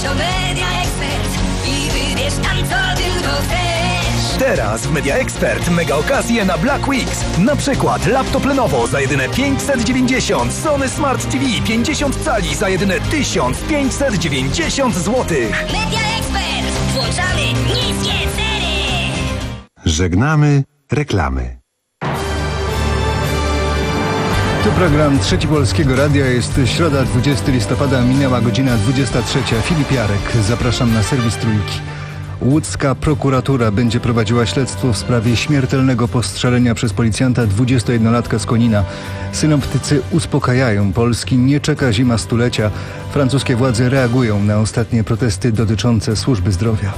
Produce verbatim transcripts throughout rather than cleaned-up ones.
Proszę o Media Expert i wybierz tam, co tylko chcesz. Teraz w Media Expert mega okazje na Black Weeks. Na przykład laptop Lenovo za jedyne pięćset dziewięćdziesiąt, Sony Smart T V pięćdziesiąt cali za jedyne tysiąc pięćset dziewięćdziesiąt złotych. Media Expert. Włączamy niskie ceny. Żegnamy reklamy. Tu program Trzeci Polskiego Radia. Jest środa, dwudziestego listopada, minęła godzina dwudziesta trzecia. Filip Jarek, zapraszam na serwis Trójki. Łódzka prokuratura będzie prowadziła śledztwo w sprawie śmiertelnego postrzelenia przez policjanta dwudziestojednolatka z Konina. Synoptycy uspokajają, Polski nie czeka zima stulecia. Francuskie władze reagują na ostatnie protesty dotyczące służby zdrowia.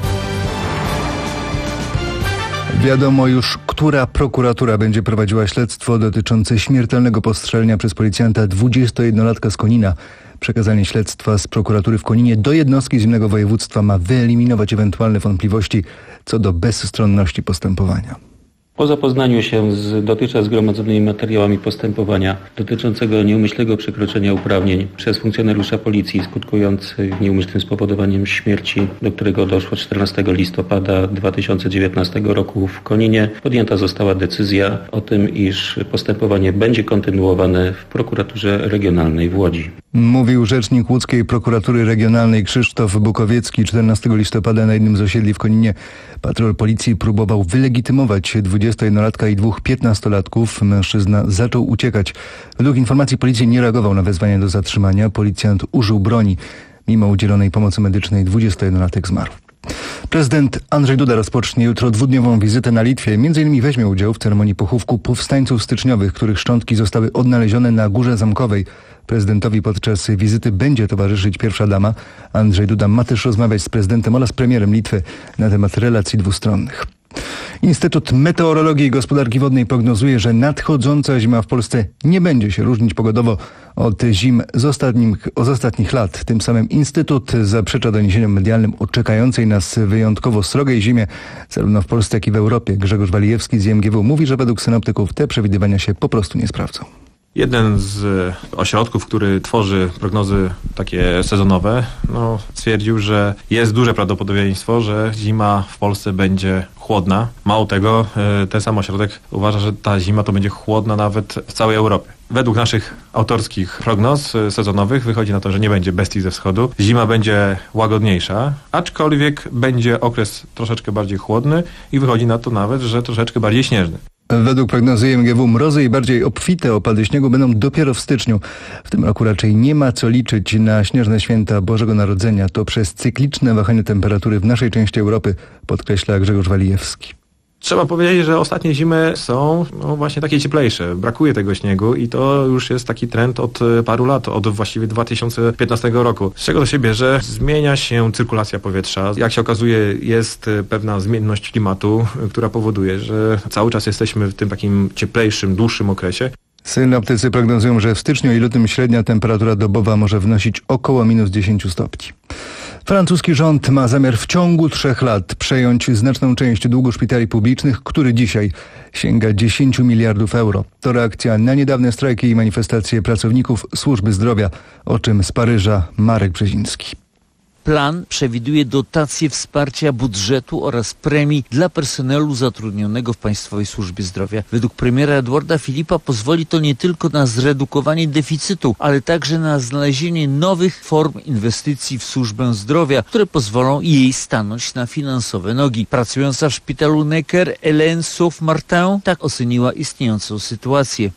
Wiadomo już, która prokuratura będzie prowadziła śledztwo dotyczące śmiertelnego postrzelenia przez policjanta dwudziestojednolatka z Konina. Przekazanie śledztwa z prokuratury w Koninie do jednostki z innego województwa ma wyeliminować ewentualne wątpliwości co do bezstronności postępowania. Po zapoznaniu się z dotychczas zgromadzonymi materiałami postępowania dotyczącego nieumyślnego przekroczenia uprawnień przez funkcjonariusza policji skutkujących nieumyślnym spowodowaniem śmierci, do którego doszło czternastego listopada dwa tysiące dziewiętnastego roku w Koninie, podjęta została decyzja o tym, iż postępowanie będzie kontynuowane w prokuraturze regionalnej w Łodzi. Mówił rzecznik łódzkiej prokuratury regionalnej Krzysztof Bukowiecki. czternastego listopada na jednym z osiedli w Koninie patrol policji próbował wylegitymować dwudziestojednolatka i dwóch piętnastolatków. Mężczyzna zaczął uciekać. Według informacji policji nie reagował na wezwanie do zatrzymania. Policjant użył broni. Mimo udzielonej pomocy medycznej dwudziestojednolatek zmarł. Prezydent Andrzej Duda rozpocznie jutro dwudniową wizytę na Litwie. Między innymi weźmie udział w ceremonii pochówku powstańców styczniowych, których szczątki zostały odnalezione na Górze Zamkowej. Prezydentowi podczas wizyty będzie towarzyszyć pierwsza dama. Andrzej Duda ma też rozmawiać z prezydentem oraz premierem Litwy na temat relacji dwustronnych. Instytut Meteorologii i Gospodarki Wodnej prognozuje, że nadchodząca zima w Polsce nie będzie się różnić pogodowo od zim z ostatnich, z ostatnich lat. Tym samym Instytut zaprzecza doniesieniom medialnym o czekającej nas wyjątkowo srogej zimie, zarówno w Polsce, jak i w Europie. Grzegorz Walijewski z I M G W mówi, że według synoptyków te przewidywania się po prostu nie sprawdzą. Jeden z ośrodków, który tworzy prognozy takie sezonowe, no, stwierdził, że jest duże prawdopodobieństwo, że zima w Polsce będzie chłodna. Mało tego, ten sam ośrodek uważa, że ta zima to będzie chłodna nawet w całej Europie. Według naszych autorskich prognoz sezonowych wychodzi na to, że nie będzie bestii ze wschodu. Zima będzie łagodniejsza, aczkolwiek będzie okres troszeczkę bardziej chłodny i wychodzi na to nawet, że troszeczkę bardziej śnieżny. Według prognozy I M G W mrozy i bardziej obfite opady śniegu będą dopiero w styczniu. W tym roku raczej nie ma co liczyć na śnieżne święta Bożego Narodzenia. To przez cykliczne wahania temperatury w naszej części Europy, podkreśla Grzegorz Walijewski. Trzeba powiedzieć, że ostatnie zimy są no, właśnie takie cieplejsze. Brakuje tego śniegu i to już jest taki trend od paru lat, od właściwie dwa tysiące piętnastego roku. Z czego to się bierze? Zmienia się cyrkulacja powietrza. Jak się okazuje, jest pewna zmienność klimatu, która powoduje, że cały czas jesteśmy w tym takim cieplejszym, dłuższym okresie. Synoptycy prognozują, że w styczniu i lutym średnia temperatura dobowa może wynosić około minus dziesięć stopni. Francuski rząd ma zamiar w ciągu trzech lat przejąć znaczną część długu szpitali publicznych, który dzisiaj sięga dziesięć miliardów euro. To reakcja na niedawne strajki i manifestacje pracowników służby zdrowia, o czym z Paryża Marek Brzeziński. Plan przewiduje dotacje wsparcia budżetu oraz premii dla personelu zatrudnionego w Państwowej Służbie Zdrowia. Według premiera Edouarda Philippa pozwoli to nie tylko na zredukowanie deficytu, ale także na znalezienie nowych form inwestycji w służbę zdrowia, które pozwolą jej stanąć na finansowe nogi. Pracująca w szpitalu Necker Hélène Sauve-Martin tak oceniła istniejącą sytuację.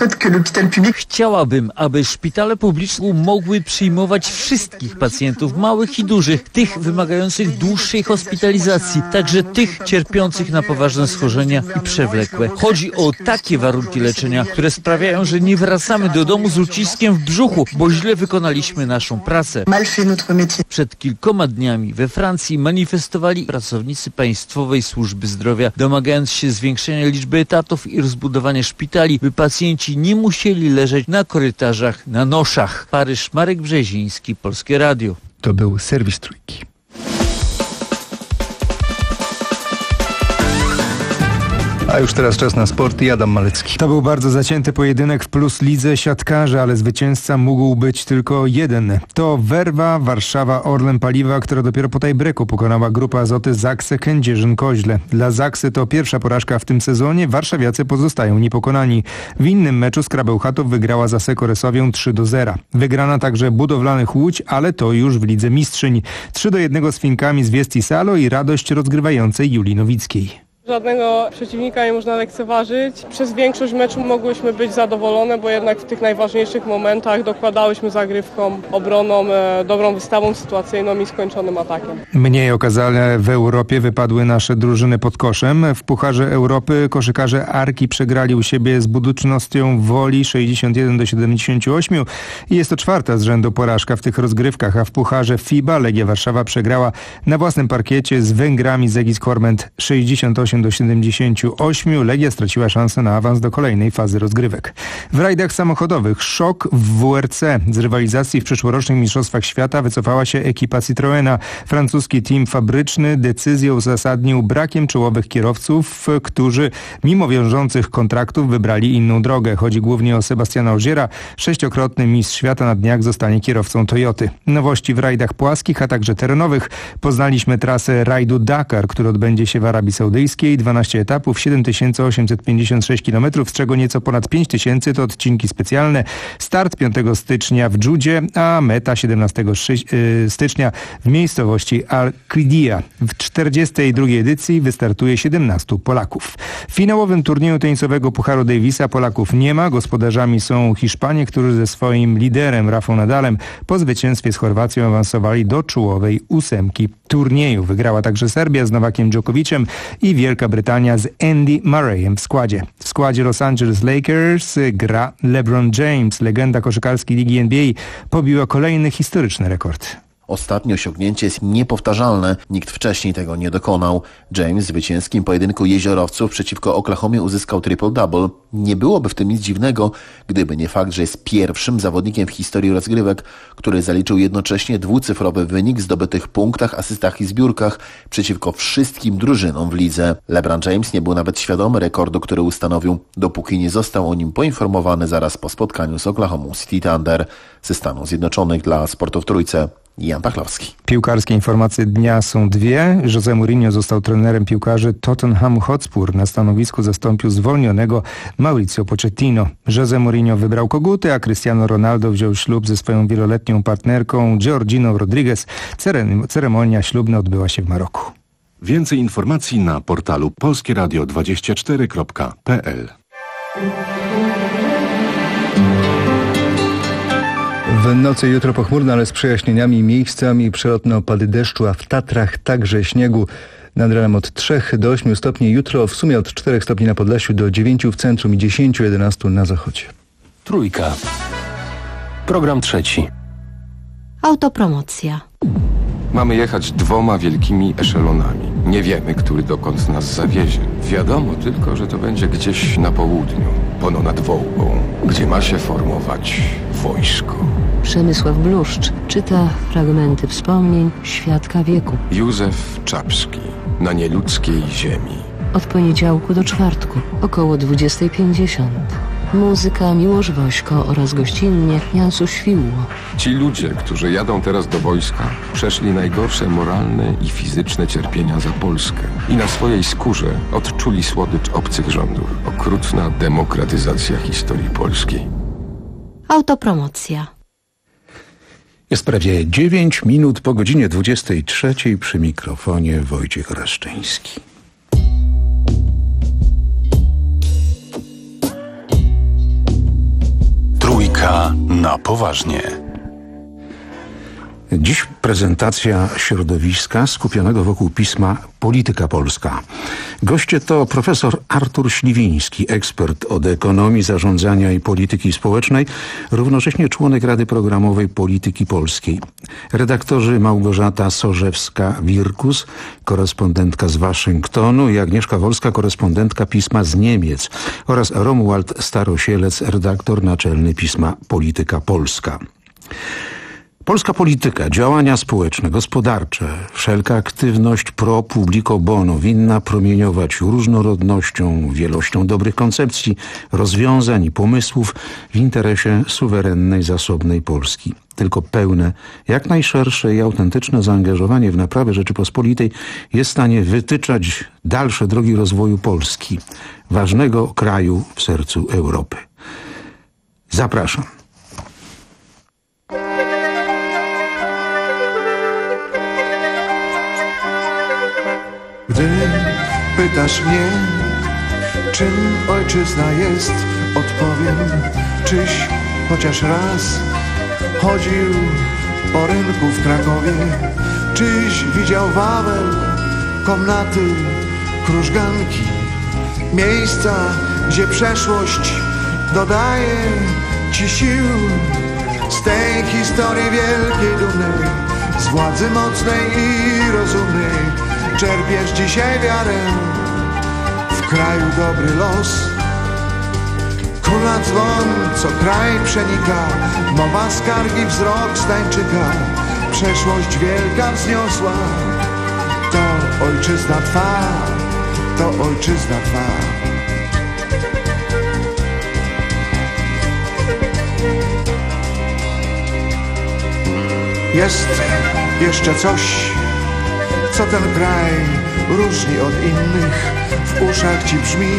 Chciałabym, aby szpitale publiczne mogły przyjmować wszystkich pacjentów, małych i dużych, tych wymagających dłuższej hospitalizacji, także tych cierpiących na poważne schorzenia i przewlekłe. Chodzi o takie warunki leczenia, które sprawiają, że nie wracamy do domu z uciskiem w brzuchu, bo źle wykonaliśmy naszą pracę. Przed kilkoma dniami we Francji manifestowali pracownicy Państwowej Służby Zdrowia, domagając się zwiększenia liczby etatów i rozbudowania szpitali, by pacjenci nie musieli leżeć na korytarzach na noszach. Paryż, Marek Brzeziński, Polskie Radio. To był serwis Trójki. A już teraz czas na sport i Adam Malecki. To był bardzo zacięty pojedynek w Plus Lidze siatkarzy, ale zwycięzca mógł być tylko jeden. To Werwa, Warszawa, Orlen Paliwa, która dopiero po tiebreaku pokonała grupę Azoty Zaksę Kędzierzyn-Koźle. Dla Zaksy to pierwsza porażka w tym sezonie, warszawiacy pozostają niepokonani. W innym meczu Skrzyża Bełchatów wygrała z Asseco Resowią trzy do zera. Wygrana także Budowlanych Łódź, ale to już w Lidze Mistrzyń. trzy do jednego z Finkami z Viesti Salo i radość rozgrywającej Julii Nowickiej. Żadnego przeciwnika nie można lekceważyć. Przez większość meczu mogłyśmy być zadowolone, bo jednak w tych najważniejszych momentach dokładałyśmy zagrywką, obroną, e, dobrą wystawą sytuacyjną i skończonym atakiem. Mniej okazale w Europie wypadły nasze drużyny pod koszem. W Pucharze Europy koszykarze Arki przegrali u siebie z Buducznostią Woli sześćdziesiąt jeden do siedemdziesięciu ośmiu i jest to czwarta z rzędu porażka w tych rozgrywkach, a w Pucharze FIBA Legia Warszawa przegrała na własnym parkiecie z Węgrami z Egis Korment sześćdziesiąt osiem do siedemdziesięciu ośmiu. Legia straciła szansę na awans do kolejnej fazy rozgrywek. W rajdach samochodowych szok w W R C. Z rywalizacji w przyszłorocznych Mistrzostwach Świata wycofała się ekipa Citroena. Francuski team fabryczny decyzję uzasadnił brakiem czołowych kierowców, którzy mimo wiążących kontraktów wybrali inną drogę. Chodzi głównie o Sebastiana Ogiera. Sześciokrotny mistrz świata na dniach zostanie kierowcą Toyoty. Nowości w rajdach płaskich, a także terenowych. Poznaliśmy trasę rajdu Dakar, który odbędzie się w Arabii Saudyjskiej. dwanaście etapów, siedem tysięcy osiemset pięćdziesiąt sześć kilometrów, z czego nieco ponad pięć tysięcy to odcinki specjalne. Start piątego stycznia w Dżudzie, a meta siedemnastego stycznia w miejscowości Al-Qidiyah. W czterdziestej drugiej edycji wystartuje siedemnastu Polaków. W finałowym turnieju tenisowego Pucharu Davisa Polaków nie ma. Gospodarzami są Hiszpanie, którzy ze swoim liderem Rafą Nadalem po zwycięstwie z Chorwacją awansowali do czołowej ósemki turnieju. Wygrała także Serbia z Nowakiem Dżokowiciem i Wielka Brytania z Andy Murrayem w składzie. W składzie Los Angeles Lakers gra LeBron James. Legenda koszykarskiej ligi N B A pobiła kolejny historyczny rekord. Ostatnie osiągnięcie jest niepowtarzalne. Nikt wcześniej tego nie dokonał. James w zwycięskim pojedynku jeziorowców przeciwko Oklahomie uzyskał triple-double. Nie byłoby w tym nic dziwnego, gdyby nie fakt, że jest pierwszym zawodnikiem w historii rozgrywek, który zaliczył jednocześnie dwucyfrowy wynik w zdobytych punktach, asystach i zbiórkach przeciwko wszystkim drużynom w lidze. LeBron James nie był nawet świadomy rekordu, który ustanowił, dopóki nie został o nim poinformowany zaraz po spotkaniu z Oklahoma City Thunder ze Stanów Zjednoczonych. Dla Sportu w Trójce Jan Pachlowski. Piłkarskie informacje dnia są dwie. José Mourinho został trenerem piłkarzy Tottenham Hotspur. Na stanowisku zastąpił zwolnionego Mauricio Pochettino. José Mourinho wybrał koguty, a Cristiano Ronaldo wziął ślub ze swoją wieloletnią partnerką Georginą Rodriguez. Ceremonia ślubna odbyła się w Maroku. Więcej informacji na portalu polskie radio dwadzieścia cztery kropka p l. W nocy jutro pochmurno, ale z przejaśnieniami, miejscami przelotne opady deszczu, a w Tatrach także śniegu. Nad ranem od trzech do ośmiu stopni. Jutro w sumie od czterech stopni na Podlasiu do dziewięciu w centrum i dziesięciu, jedenastu na zachodzie. Trójka. Program trzeci. Autopromocja. Mamy jechać dwoma wielkimi eszelonami. Nie wiemy, który dokąd nas zawiezie. Wiadomo tylko, że to będzie gdzieś na południu, pono nad Wołgą, gdzie ma się formować wojsko. Przemysław Bluszcz czyta fragmenty wspomnień świadka wieku. Józef Czapski. Na nieludzkiej ziemi. Od poniedziałku do czwartku, około dwudziestej pięćdziesiąt. Muzyka Miłosz Wośko oraz gościnnie Jansu Świłło. Ci ludzie, którzy jadą teraz do wojska, przeszli najgorsze moralne i fizyczne cierpienia za Polskę i na swojej skórze odczuli słodycz obcych rządów. Okrutna demokratyzacja historii polskiej. Autopromocja. Jest prawie dziewięć minut po godzinie dwudziestej trzeciej. Przy mikrofonie Wojciech Raszczyński. Trójka na poważnie. Dziś prezentacja środowiska skupionego wokół pisma Polityka Polska. Goście to profesor Artur Śliwiński, ekspert od ekonomii, zarządzania i polityki społecznej, równocześnie członek Rady Programowej Polityki Polskiej. Redaktorzy Małgorzata Sorzewska-Wirkus, korespondentka z Waszyngtonu, i Agnieszka Wolska, korespondentka pisma z Niemiec, oraz Romuald Starosielec, redaktor naczelny pisma Polityka Polska. Polska polityka, działania społeczne, gospodarcze, wszelka aktywność pro publico bono winna promieniować różnorodnością, wielością dobrych koncepcji, rozwiązań i pomysłów w interesie suwerennej, zasobnej Polski. Tylko pełne, jak najszersze i autentyczne zaangażowanie w naprawę Rzeczypospolitej jest w stanie wytyczać dalsze drogi rozwoju Polski, ważnego kraju w sercu Europy. Zapraszam. Gdy pytasz mnie, czym ojczyzna jest, odpowiem, czyś chociaż raz chodził po rynku w Krakowie, czyś widział Wawel, komnaty, krużganki, miejsca, gdzie przeszłość dodaje ci sił. Z tej historii wielkiej dumy, z władzy mocnej i rozumnej, czerpiesz dzisiaj wiarę w kraju dobry los. Króla dzwon, co kraj przenika, mowa skargi, wzrok stańczyka, przeszłość wielka wzniosła. To ojczyzna twa, to ojczyzna twa. Jest jeszcze coś, co ten kraj różni od innych, w uszach ci brzmi.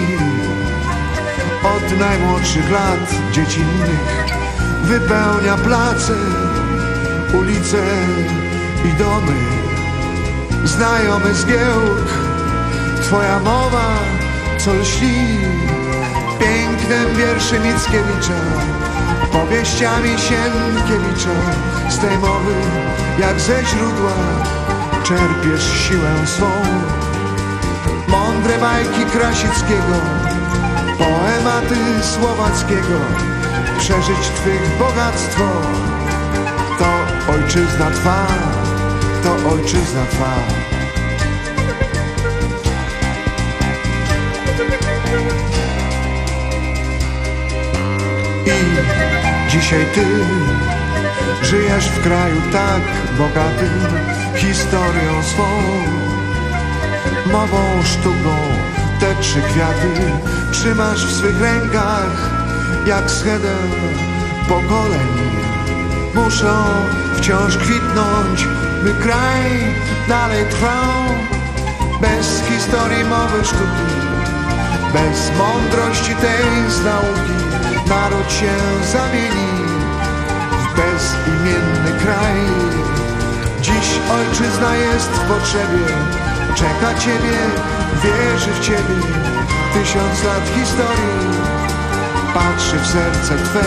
Od najmłodszych lat dziecinnych wypełnia place, ulice i domy. Znajomy zgiełk, twoja mowa, co lśni pięknem wierszy Mickiewicza, powieściami Sienkiewicza. Z tej mowy, jak ze źródła, czerpiesz siłę swą. Mądre bajki Krasickiego, poematy Słowackiego, przeżyć twych bogactwo. To ojczyzna twa, to ojczyzna twa. I dzisiaj ty żyjesz w kraju tak bogatym historią swą, mową, sztuką. Te trzy kwiaty trzymasz w swych rękach jak schedę pokoleń. Muszą wciąż kwitnąć, by kraj dalej trwał. Bez historii, mowy, sztuki, bez mądrości tej z nauki, naród się zamieni w bezimienny kraj. Dziś ojczyzna jest w potrzebie, czeka ciebie, wierzy w ciebie. Tysiąc lat historii patrzy w serce twe.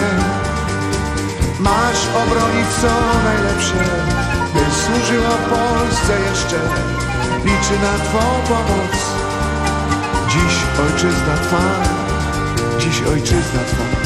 Masz obronić co najlepsze, by służyło Polsce jeszcze. Liczy na twą pomoc. Dziś ojczyzna twa, dziś ojczyzna twa.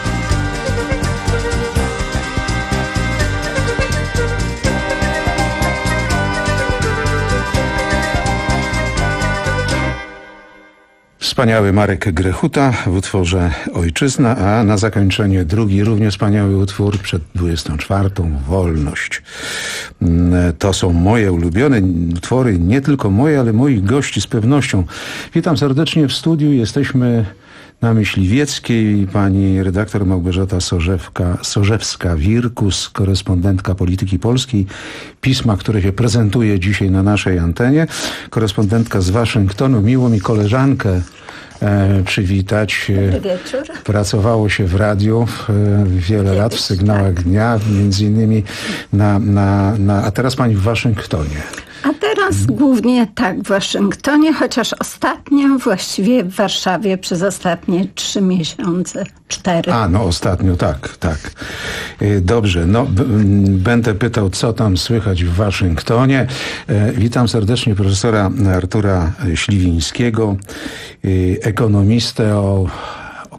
Wspaniały Marek Grechuta w utworze Ojczyzna, a na zakończenie drugi równie wspaniały utwór przed dwudziestą czwartą Wolność. To są moje ulubione utwory, nie tylko moje, ale moich gości z pewnością. Witam serdecznie w studiu, jesteśmy na Myśliwieckiej. Pani redaktor Małgorzata Sorzewka, Sorzewska-Wirkus, korespondentka Polityki Polskiej, pisma, które się prezentuje dzisiaj na naszej antenie. Korespondentka z Waszyngtonu. Miło mi koleżankę e, przywitać. Dobry wieczór. Pracowało się w radiu e, wiele Kiedyś, lat, w sygnałach tak. dnia, między innymi na, na, na... A teraz pani w Waszyngtonie. A teraz głównie tak w Waszyngtonie, chociaż ostatnio właściwie w Warszawie przez ostatnie trzy miesiące, cztery. A, no ostatnio, tak, tak. Dobrze, no b- będę pytał, co tam słychać w Waszyngtonie. E, witam serdecznie profesora Artura Śliwińskiego, e, ekonomistę o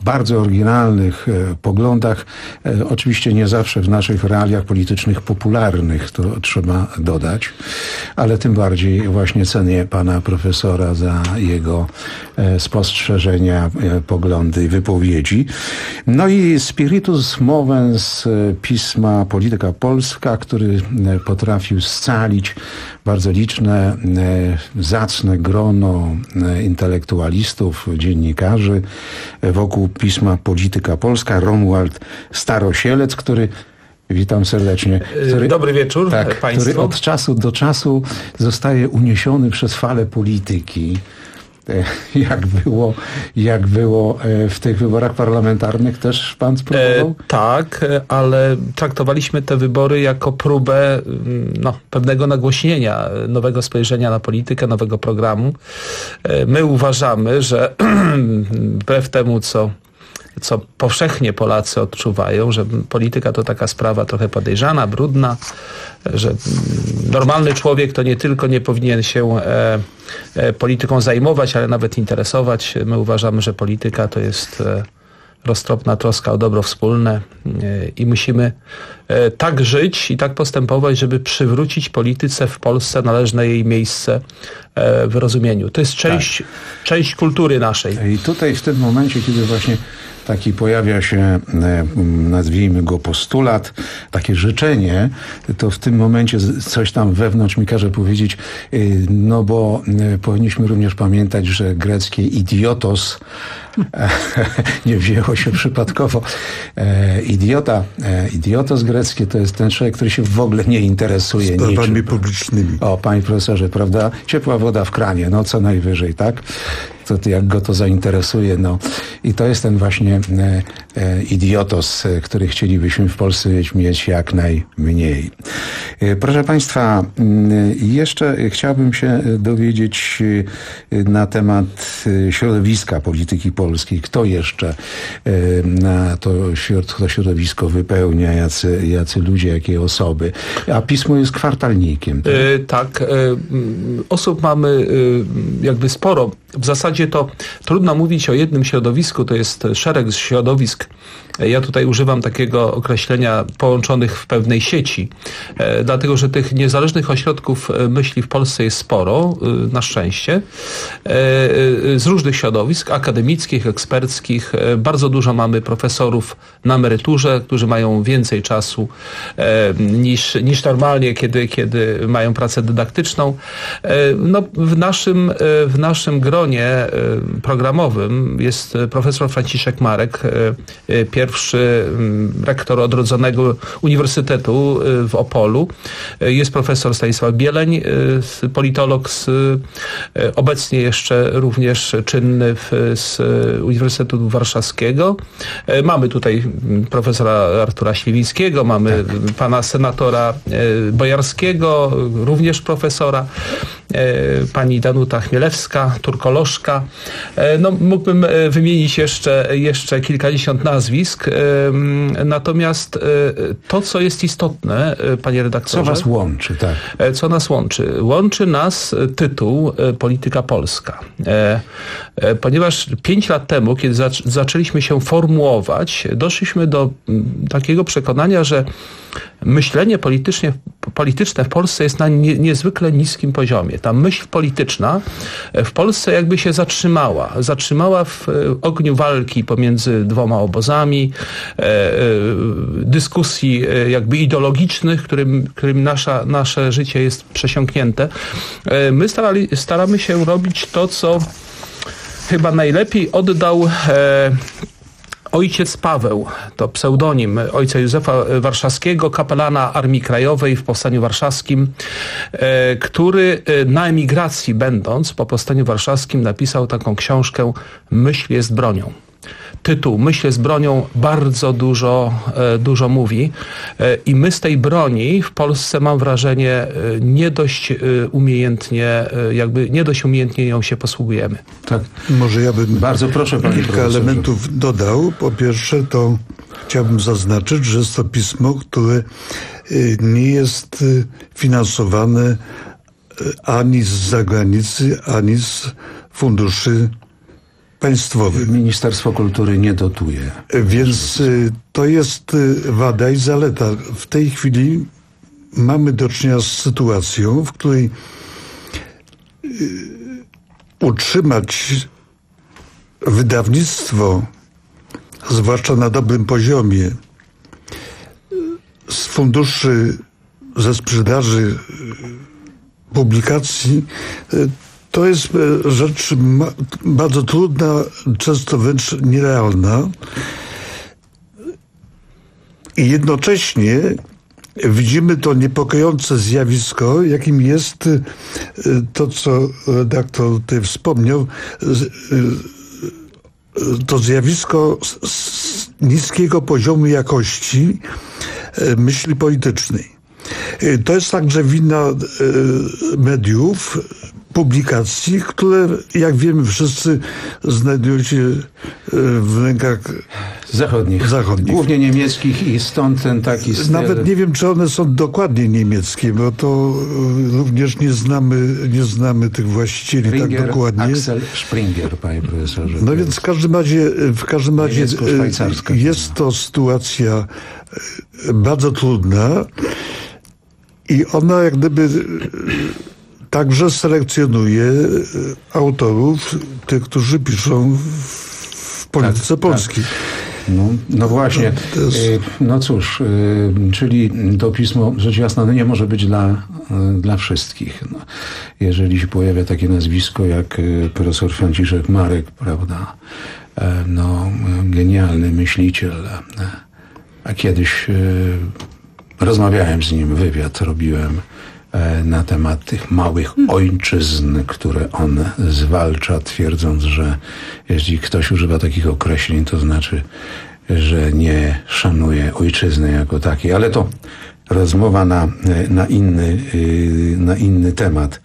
bardzo oryginalnych e, poglądach, e, oczywiście nie zawsze w naszych realiach politycznych popularnych, to trzeba dodać, ale tym bardziej właśnie cenię pana profesora za jego e, spostrzeżenia, e, poglądy i wypowiedzi. No i spiritus movens e, pisma Polityka Polska, który e, potrafił scalić bardzo liczne, e, zacne grono e, intelektualistów, dziennikarzy e, wokół pisma Polityka Polska. Romuald Starosielec, który witam serdecznie. Który, Dobry wieczór tak, Państwu. Który od czasu do czasu zostaje uniesiony przez falę polityki. Jak było, jak było w tych wyborach parlamentarnych, też pan spróbował? E, tak, ale traktowaliśmy te wybory jako próbę no, pewnego nagłośnienia, nowego spojrzenia na politykę, nowego programu. E, my uważamy, że wbrew temu, co co powszechnie Polacy odczuwają, że polityka to taka sprawa trochę podejrzana, brudna, że normalny człowiek to nie tylko nie powinien się e, e, polityką zajmować, ale nawet interesować. My uważamy, że polityka to jest e, roztropna troska o dobro wspólne e, i musimy e, tak żyć i tak postępować, żeby przywrócić polityce w Polsce należne jej miejsce e, w rozumieniu. To jest część, tak. część kultury naszej. I tutaj w tym momencie, kiedy właśnie taki pojawia się, nazwijmy go postulat, takie życzenie, to w tym momencie coś tam wewnątrz mi każe powiedzieć, no bo powinniśmy również pamiętać, że greckie idiotos nie wzięło się przypadkowo. Idiota, idiotos greckie to jest ten człowiek, który się w ogóle nie interesuje sprawami niczym. publicznymi. O, panie profesorze, prawda? Ciepła woda w kranie, no co najwyżej, tak? To, jak go to zainteresuje, no. I to jest ten właśnie e, e, idiotos, e, który chcielibyśmy w Polsce mieć jak najmniej. E, proszę państwa, e, jeszcze chciałbym się dowiedzieć e, na temat e, środowiska polityki polskiej. Kto jeszcze e, na to, to środowisko wypełnia, jacy, jacy ludzie, jakie osoby. A pismo jest kwartalnikiem. Tak, e, tak e, osób mamy e, jakby sporo. W zasadzie to trudno mówić o jednym środowisku, to jest szereg środowisk. Ja tutaj używam takiego określenia połączonych w pewnej sieci, e, dlatego że tych niezależnych ośrodków myśli w Polsce jest sporo, e, na szczęście, e, e, z różnych środowisk, akademickich, eksperckich. E, bardzo dużo mamy profesorów na emeryturze, którzy mają więcej czasu e, niż, niż normalnie, kiedy, kiedy mają pracę dydaktyczną. E, no, w naszym, e, w naszym gronie programowym jest profesor Franciszek Marek, pierwszy rektor odrodzonego Uniwersytetu w Opolu. Jest profesor Stanisław Bieleń, politolog z, obecnie jeszcze również czynny w, z Uniwersytetu Warszawskiego. Mamy tutaj profesora Artura Śliwińskiego, mamy tak. pana senatora Bojarskiego, również profesora, pani Danuta Chmielewska, turkolożka. No, mógłbym wymienić jeszcze, jeszcze kilkadziesiąt nazwisk. Natomiast to, co jest istotne, panie redaktorze... Co was łączy, tak? Co nas łączy? Łączy nas tytuł Polityka Polska. Ponieważ pięć lat temu, kiedy zaczęliśmy się formułować, doszliśmy do takiego przekonania, że myślenie politycznie, polityczne w Polsce jest na nie, niezwykle niskim poziomie. Ta myśl polityczna w Polsce jakby się zatrzymała. Zatrzymała w ogniu walki pomiędzy dwoma obozami, e, e, dyskusji jakby ideologicznych, którym, którym nasza, nasze życie jest przesiąknięte. E, my starali, staramy się robić to, co chyba najlepiej oddał e, ojciec Paweł, to pseudonim ojca Józefa Warszawskiego, kapelana Armii Krajowej w Powstaniu Warszawskim, e, który na emigracji będąc po Powstaniu Warszawskim napisał taką książkę Myśl jest bronią. Tytuł Myśl jest bronią bardzo dużo, e, dużo mówi e, i my z tej broni w Polsce, mam wrażenie, e, nie dość e, umiejętnie, e, jakby nie dość umiejętnie ją się posługujemy. Tak. Może ja bym bardzo proszę, panie kilka profesorze. elementów dodał. Po pierwsze, to chciałbym zaznaczyć, że jest to pismo, które y, nie jest y, finansowane y, ani z zagranicy, ani z funduszy państwowych. Ministerstwo Kultury nie dotuje. Więc to jest wada i zaleta. W tej chwili mamy do czynienia z sytuacją, w której utrzymać wydawnictwo, zwłaszcza na dobrym poziomie, z funduszy, ze sprzedaży publikacji, to jest rzecz bardzo trudna, często wręcz nierealna. I jednocześnie widzimy to niepokojące zjawisko, jakim jest to, co redaktor tutaj wspomniał, to zjawisko niskiego poziomu jakości myśli politycznej. To jest także wina mediów, publikacji, które, jak wiemy wszyscy, znajdują się w rękach zachodnich. zachodnich. Głównie niemieckich i stąd ten taki styl. Nawet nie wiem, czy one są dokładnie niemieckie, bo to również nie znamy, nie znamy tych właścicieli Springer, tak dokładnie. Axel Springer, panie profesorze. No więc w każdym razie, w każdym razie jest to sytuacja bardzo trudna i ona jak gdyby także selekcjonuje autorów, tych, którzy piszą w polityce tak, polskiej. Tak. No, no właśnie. Jest... No cóż, czyli to pismo, rzecz jasna, no nie może być dla, dla wszystkich. No, jeżeli się pojawia takie nazwisko jak profesor Franciszek Marek, prawda, no genialny myśliciel, a kiedyś rozmawiałem z nim, wywiad robiłem na temat tych małych ojczyzn, które on zwalcza, twierdząc, że jeśli ktoś używa takich określeń, to znaczy, że nie szanuje ojczyzny jako takiej. Ale to rozmowa na, na, inny, na inny temat.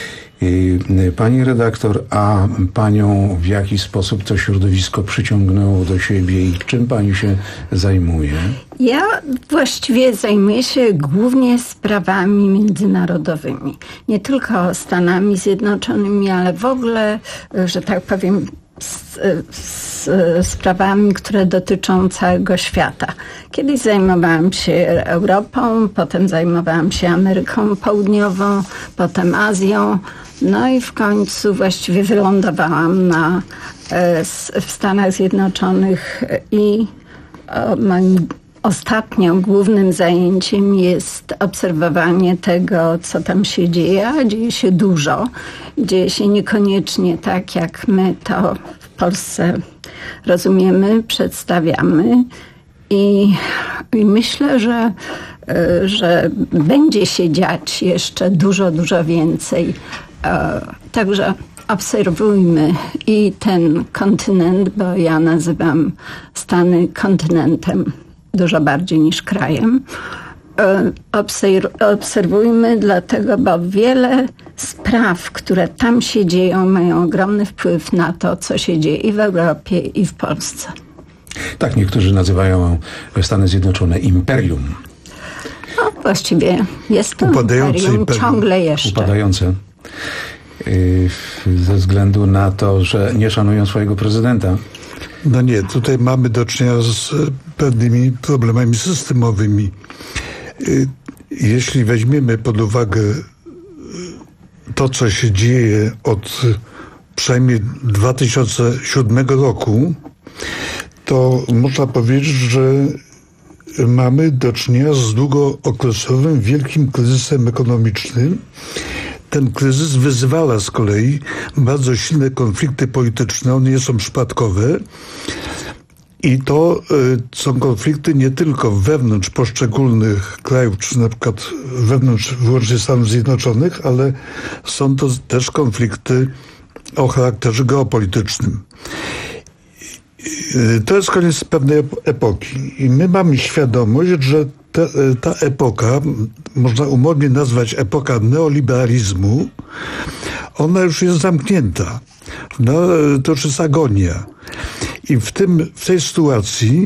Pani redaktor, a panią w jaki sposób to środowisko przyciągnęło do siebie i czym pani się zajmuje? Ja właściwie zajmuję się głównie sprawami międzynarodowymi. Nie tylko Stanami Zjednoczonymi, ale w ogóle, że tak powiem, z, z sprawami, które dotyczą całego świata. Kiedyś zajmowałam się Europą, potem zajmowałam się Ameryką Południową, potem Azją. No i w końcu właściwie wylądowałam na, w Stanach Zjednoczonych i moim ostatnio głównym zajęciem jest obserwowanie tego, co tam się dzieje, a dzieje się dużo. Dzieje się niekoniecznie tak, jak my to w Polsce rozumiemy, przedstawiamy i, i myślę, że, że będzie się dziać jeszcze dużo, dużo więcej. Także obserwujmy i ten kontynent, bo ja nazywam Stany kontynentem dużo bardziej niż krajem. Obserwujmy dlatego, bo wiele spraw, które tam się dzieją, mają ogromny wpływ na to, co się dzieje i w Europie, i w Polsce. Tak, niektórzy nazywają Stany Zjednoczone imperium. No, właściwie jest to imperium, imperium ciągle jeszcze. Upadające. Ze względu na to, że nie szanują swojego prezydenta. No nie, tutaj mamy do czynienia z pewnymi problemami systemowymi. Jeśli weźmiemy pod uwagę to, co się dzieje od przynajmniej dwa tysiące siódmego roku, to można powiedzieć, że mamy do czynienia z długookresowym, wielkim kryzysem ekonomicznym. Ten kryzys wyzwala z kolei bardzo silne konflikty polityczne, one nie są przypadkowe i to y, są konflikty nie tylko wewnątrz poszczególnych krajów, czy na przykład wewnątrz wyłącznie Stanów Zjednoczonych, ale są to też konflikty o charakterze geopolitycznym. Y, to jest koniec pewnej epoki i my mamy świadomość, że Ta, ta epoka, można umownie nazwać epoka neoliberalizmu, ona już jest zamknięta. No, to już jest agonia. I w, tym, w tej sytuacji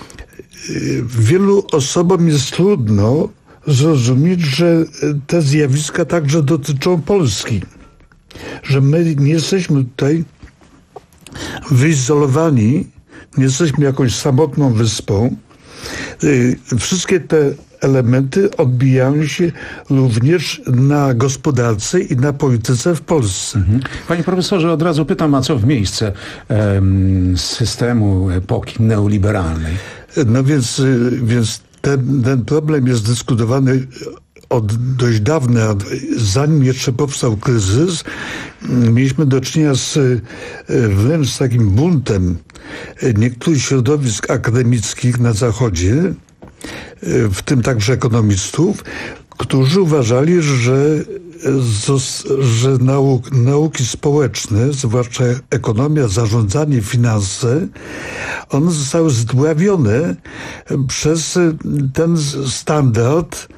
wielu osobom jest trudno zrozumieć, że te zjawiska także dotyczą Polski. Że my nie jesteśmy tutaj wyizolowani, nie jesteśmy jakąś samotną wyspą. Wszystkie te elementy odbijają się również na gospodarce i na polityce w Polsce. Mhm. Panie profesorze, od razu pytam, a co w miejsce um, systemu epoki neoliberalnej? No więc, więc ten, ten problem jest dyskutowany od dość dawna, zanim jeszcze powstał kryzys. Mieliśmy do czynienia z wręcz z takim buntem niektórych środowisk akademickich na Zachodzie, w tym także ekonomistów, którzy uważali, że, że nauk, nauki społeczne, zwłaszcza ekonomia, zarządzanie, finanse, one zostały zdławione przez ten standard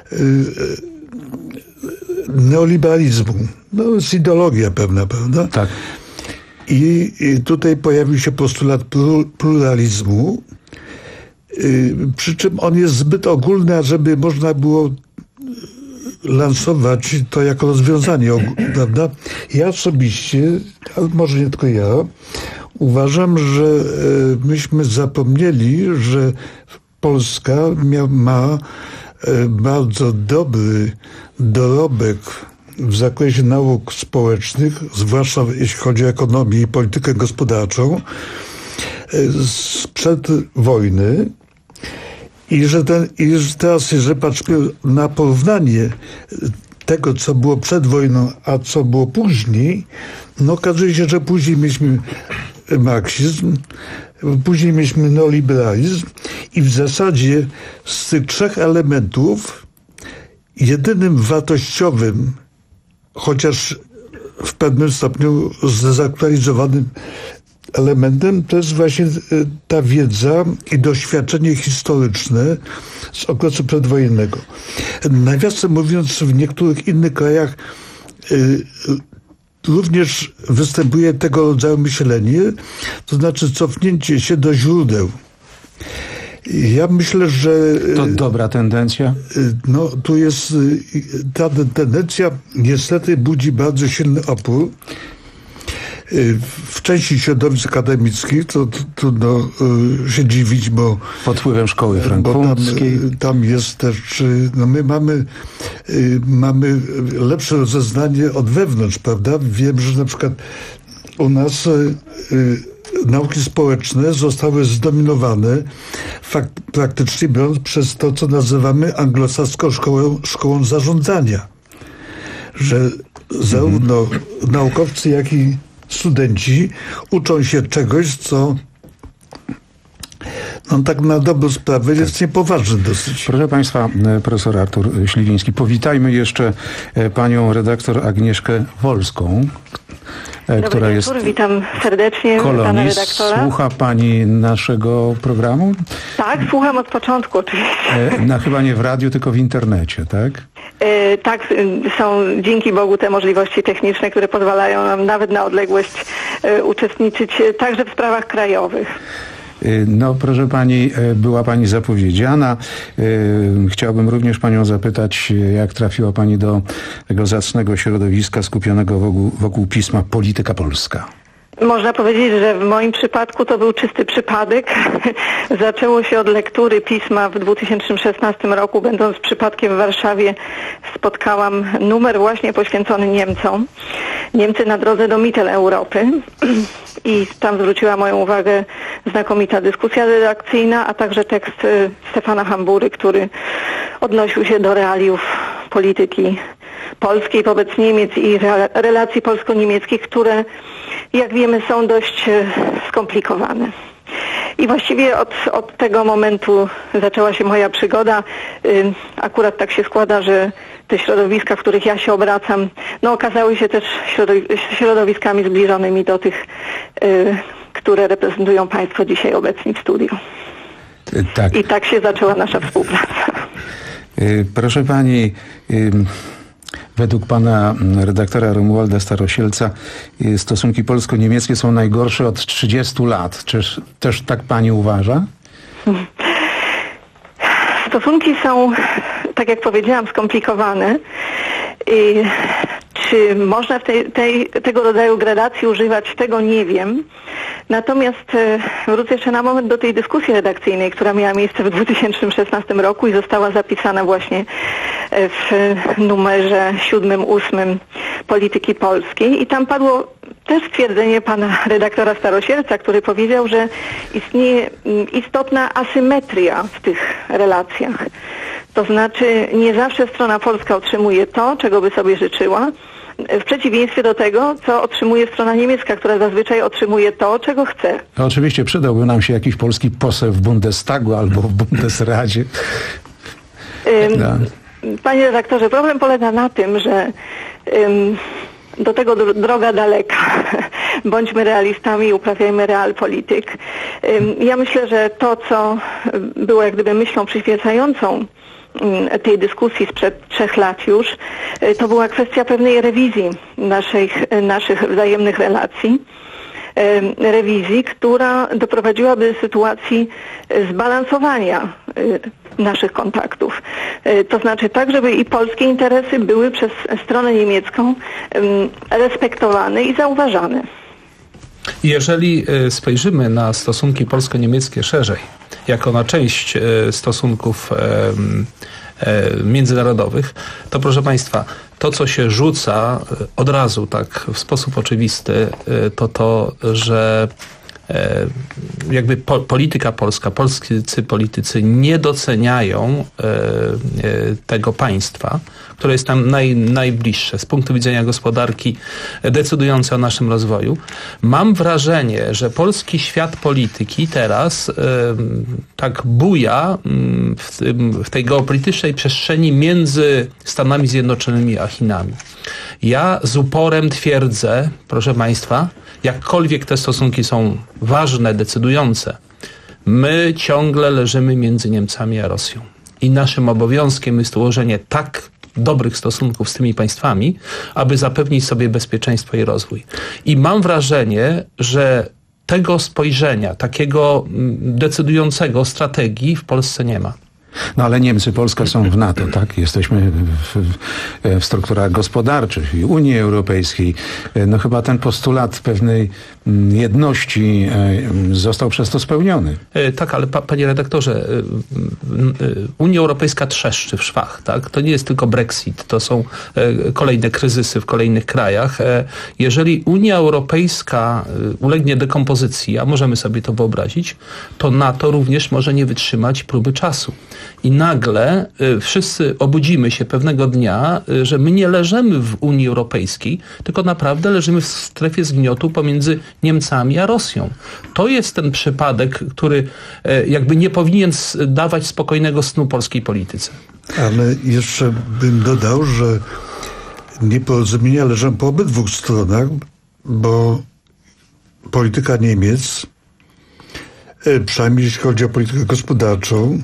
neoliberalizmu. No, to jest ideologia pewna, prawda? Tak. I, i tutaj pojawił się postulat pluralizmu, przy czym on jest zbyt ogólny, ażeby można było lansować to jako rozwiązanie, prawda? Ja osobiście, ale może nie tylko ja, uważam, że myśmy zapomnieli, że Polska mia, ma bardzo dobry dorobek w zakresie nauk społecznych, zwłaszcza jeśli chodzi o ekonomię i politykę gospodarczą, sprzed wojny. I że, ten, I że teraz, jeżeli patrzymy na porównanie tego, co było przed wojną, a co było później, no okazuje się, że później mieliśmy marksizm, później mieliśmy neoliberalizm i w zasadzie z tych trzech elementów jedynym wartościowym, chociaż w pewnym stopniu zdezaktualizowanym elementem, to jest właśnie ta wiedza i doświadczenie historyczne z okresu przedwojennego. Nawiasem mówiąc, w niektórych innych krajach y, również występuje tego rodzaju myślenie, to znaczy cofnięcie się do źródeł. Ja myślę, że... To dobra tendencja? No, tu jest... Ta tendencja niestety budzi bardzo silny opór. W części środowisk akademickich to trudno się dziwić, bo... Pod wpływem szkoły frankfurckiej. Tam, tam jest też... No my mamy, mamy lepsze rozeznanie od wewnątrz, prawda? Wiem, że na przykład u nas nauki społeczne zostały zdominowane fakt, praktycznie biorąc przez to, co nazywamy anglosaską szkołą, szkołą zarządzania. Że zarówno mhm. naukowcy, jak i studenci uczą się czegoś, co no tak na dobrą sprawę jest tak niepoważne dosyć. Proszę Państwa, profesor Artur Śliwiński, powitajmy jeszcze panią redaktor Agnieszkę Wolską, Dobry która wieczór, jest witam serdecznie pana redaktora. Słucha pani naszego programu? Tak, słucham od początku oczywiście. No chyba nie w radiu, tylko w internecie, tak? E, tak, są dzięki Bogu te możliwości techniczne, które pozwalają nam nawet na odległość e, uczestniczyć także w sprawach krajowych. No proszę pani, była pani zapowiedziana. Chciałbym również panią zapytać, jak trafiła pani do tego zacnego środowiska skupionego wokół, wokół pisma Polityka Polska. Można powiedzieć, że w moim przypadku to był czysty przypadek. Zaczęło się od lektury pisma w dwa tysiące szesnastym roku. Będąc przypadkiem w Warszawie, spotkałam numer właśnie poświęcony Niemcom. Niemcy na drodze do Mittel Europy. I tam zwróciła moją uwagę znakomita dyskusja redakcyjna, a także tekst Stefana Hambury, który odnosił się do realiów polityki polskiej wobec Niemiec i relacji polsko-niemieckich, które, jak wiemy, są dość skomplikowane. I właściwie od, od tego momentu zaczęła się moja przygoda. Akurat tak się składa, że te środowiska, w których ja się obracam, no okazały się też środowiskami zbliżonymi do tych, które reprezentują Państwo dzisiaj obecni w studiu. Tak. I tak się zaczęła nasza współpraca. Proszę pani, według pana redaktora Romualda Starosielca stosunki polsko-niemieckie są najgorsze od trzydziestu lat. Czyż też tak pani uważa? Stosunki są, tak jak powiedziałam, skomplikowane. I Czy można w tej, tej, tego rodzaju gradacji używać, tego nie wiem. Natomiast e, wrócę jeszcze na moment do tej dyskusji redakcyjnej, która miała miejsce w dwa tysiące szesnastym roku i została zapisana właśnie w numerze siódmym, ósmym Polityki Polskiej. I tam padło też stwierdzenie pana redaktora Starosielca, który powiedział, że istnieje istotna asymetria w tych relacjach. To znaczy nie zawsze strona polska otrzymuje to, czego by sobie życzyła, w przeciwieństwie do tego, co otrzymuje strona niemiecka, która zazwyczaj otrzymuje to, czego chce. Oczywiście przydałby nam się jakiś polski poseł w Bundestagu albo w Bundesradzie. Ym, no. Panie redaktorze, problem polega na tym, że ym, do tego droga daleka. Bądźmy realistami i uprawiajmy realpolityk. Ym, ja myślę, że to, co było jak gdyby myślą przyświecającą tej dyskusji sprzed trzech lat już, to była kwestia pewnej rewizji naszych, naszych wzajemnych relacji. Rewizji, która doprowadziłaby do sytuacji zbalansowania naszych kontaktów. To znaczy tak, żeby i polskie interesy były przez stronę niemiecką respektowane i zauważane. Jeżeli spojrzymy na stosunki polsko-niemieckie szerzej, jako na część stosunków międzynarodowych, to proszę Państwa, to co się rzuca od razu tak w sposób oczywisty, to to, że jakby po, polityka polska, polscy politycy nie doceniają e, e, tego państwa, które jest nam naj, najbliższe z punktu widzenia gospodarki, decydujące o naszym rozwoju. Mam wrażenie, że polski świat polityki teraz e, tak buja w, w tej geopolitycznej przestrzeni między Stanami Zjednoczonymi a Chinami. Ja z uporem twierdzę, proszę Państwa, jakkolwiek te stosunki są ważne, decydujące, my ciągle leżymy między Niemcami a Rosją. I naszym obowiązkiem jest ułożenie tak dobrych stosunków z tymi państwami, aby zapewnić sobie bezpieczeństwo i rozwój. I mam wrażenie, że tego spojrzenia, takiego decydującego strategii w Polsce nie ma. No ale Niemcy, Polska są w NATO, tak? Jesteśmy w, w strukturach gospodarczych i Unii Europejskiej. No chyba ten postulat pewnej jedności został przez to spełniony. Tak, ale pa, panie redaktorze, Unia Europejska trzeszczy w szwach, tak? To nie jest tylko Brexit, to są kolejne kryzysy w kolejnych krajach. Jeżeli Unia Europejska ulegnie dekompozycji, a możemy sobie to wyobrazić, to NATO również może nie wytrzymać próby czasu. I nagle y, wszyscy obudzimy się pewnego dnia, y, że my nie leżymy w Unii Europejskiej, tylko naprawdę leżymy w strefie zgniotu pomiędzy Niemcami a Rosją. To jest ten przypadek, który y, jakby nie powinien dawać spokojnego snu polskiej polityce. Ale jeszcze bym dodał, że nieporozumienia leżą po obydwu stronach, bo polityka Niemiec, y, przynajmniej jeśli chodzi o politykę gospodarczą,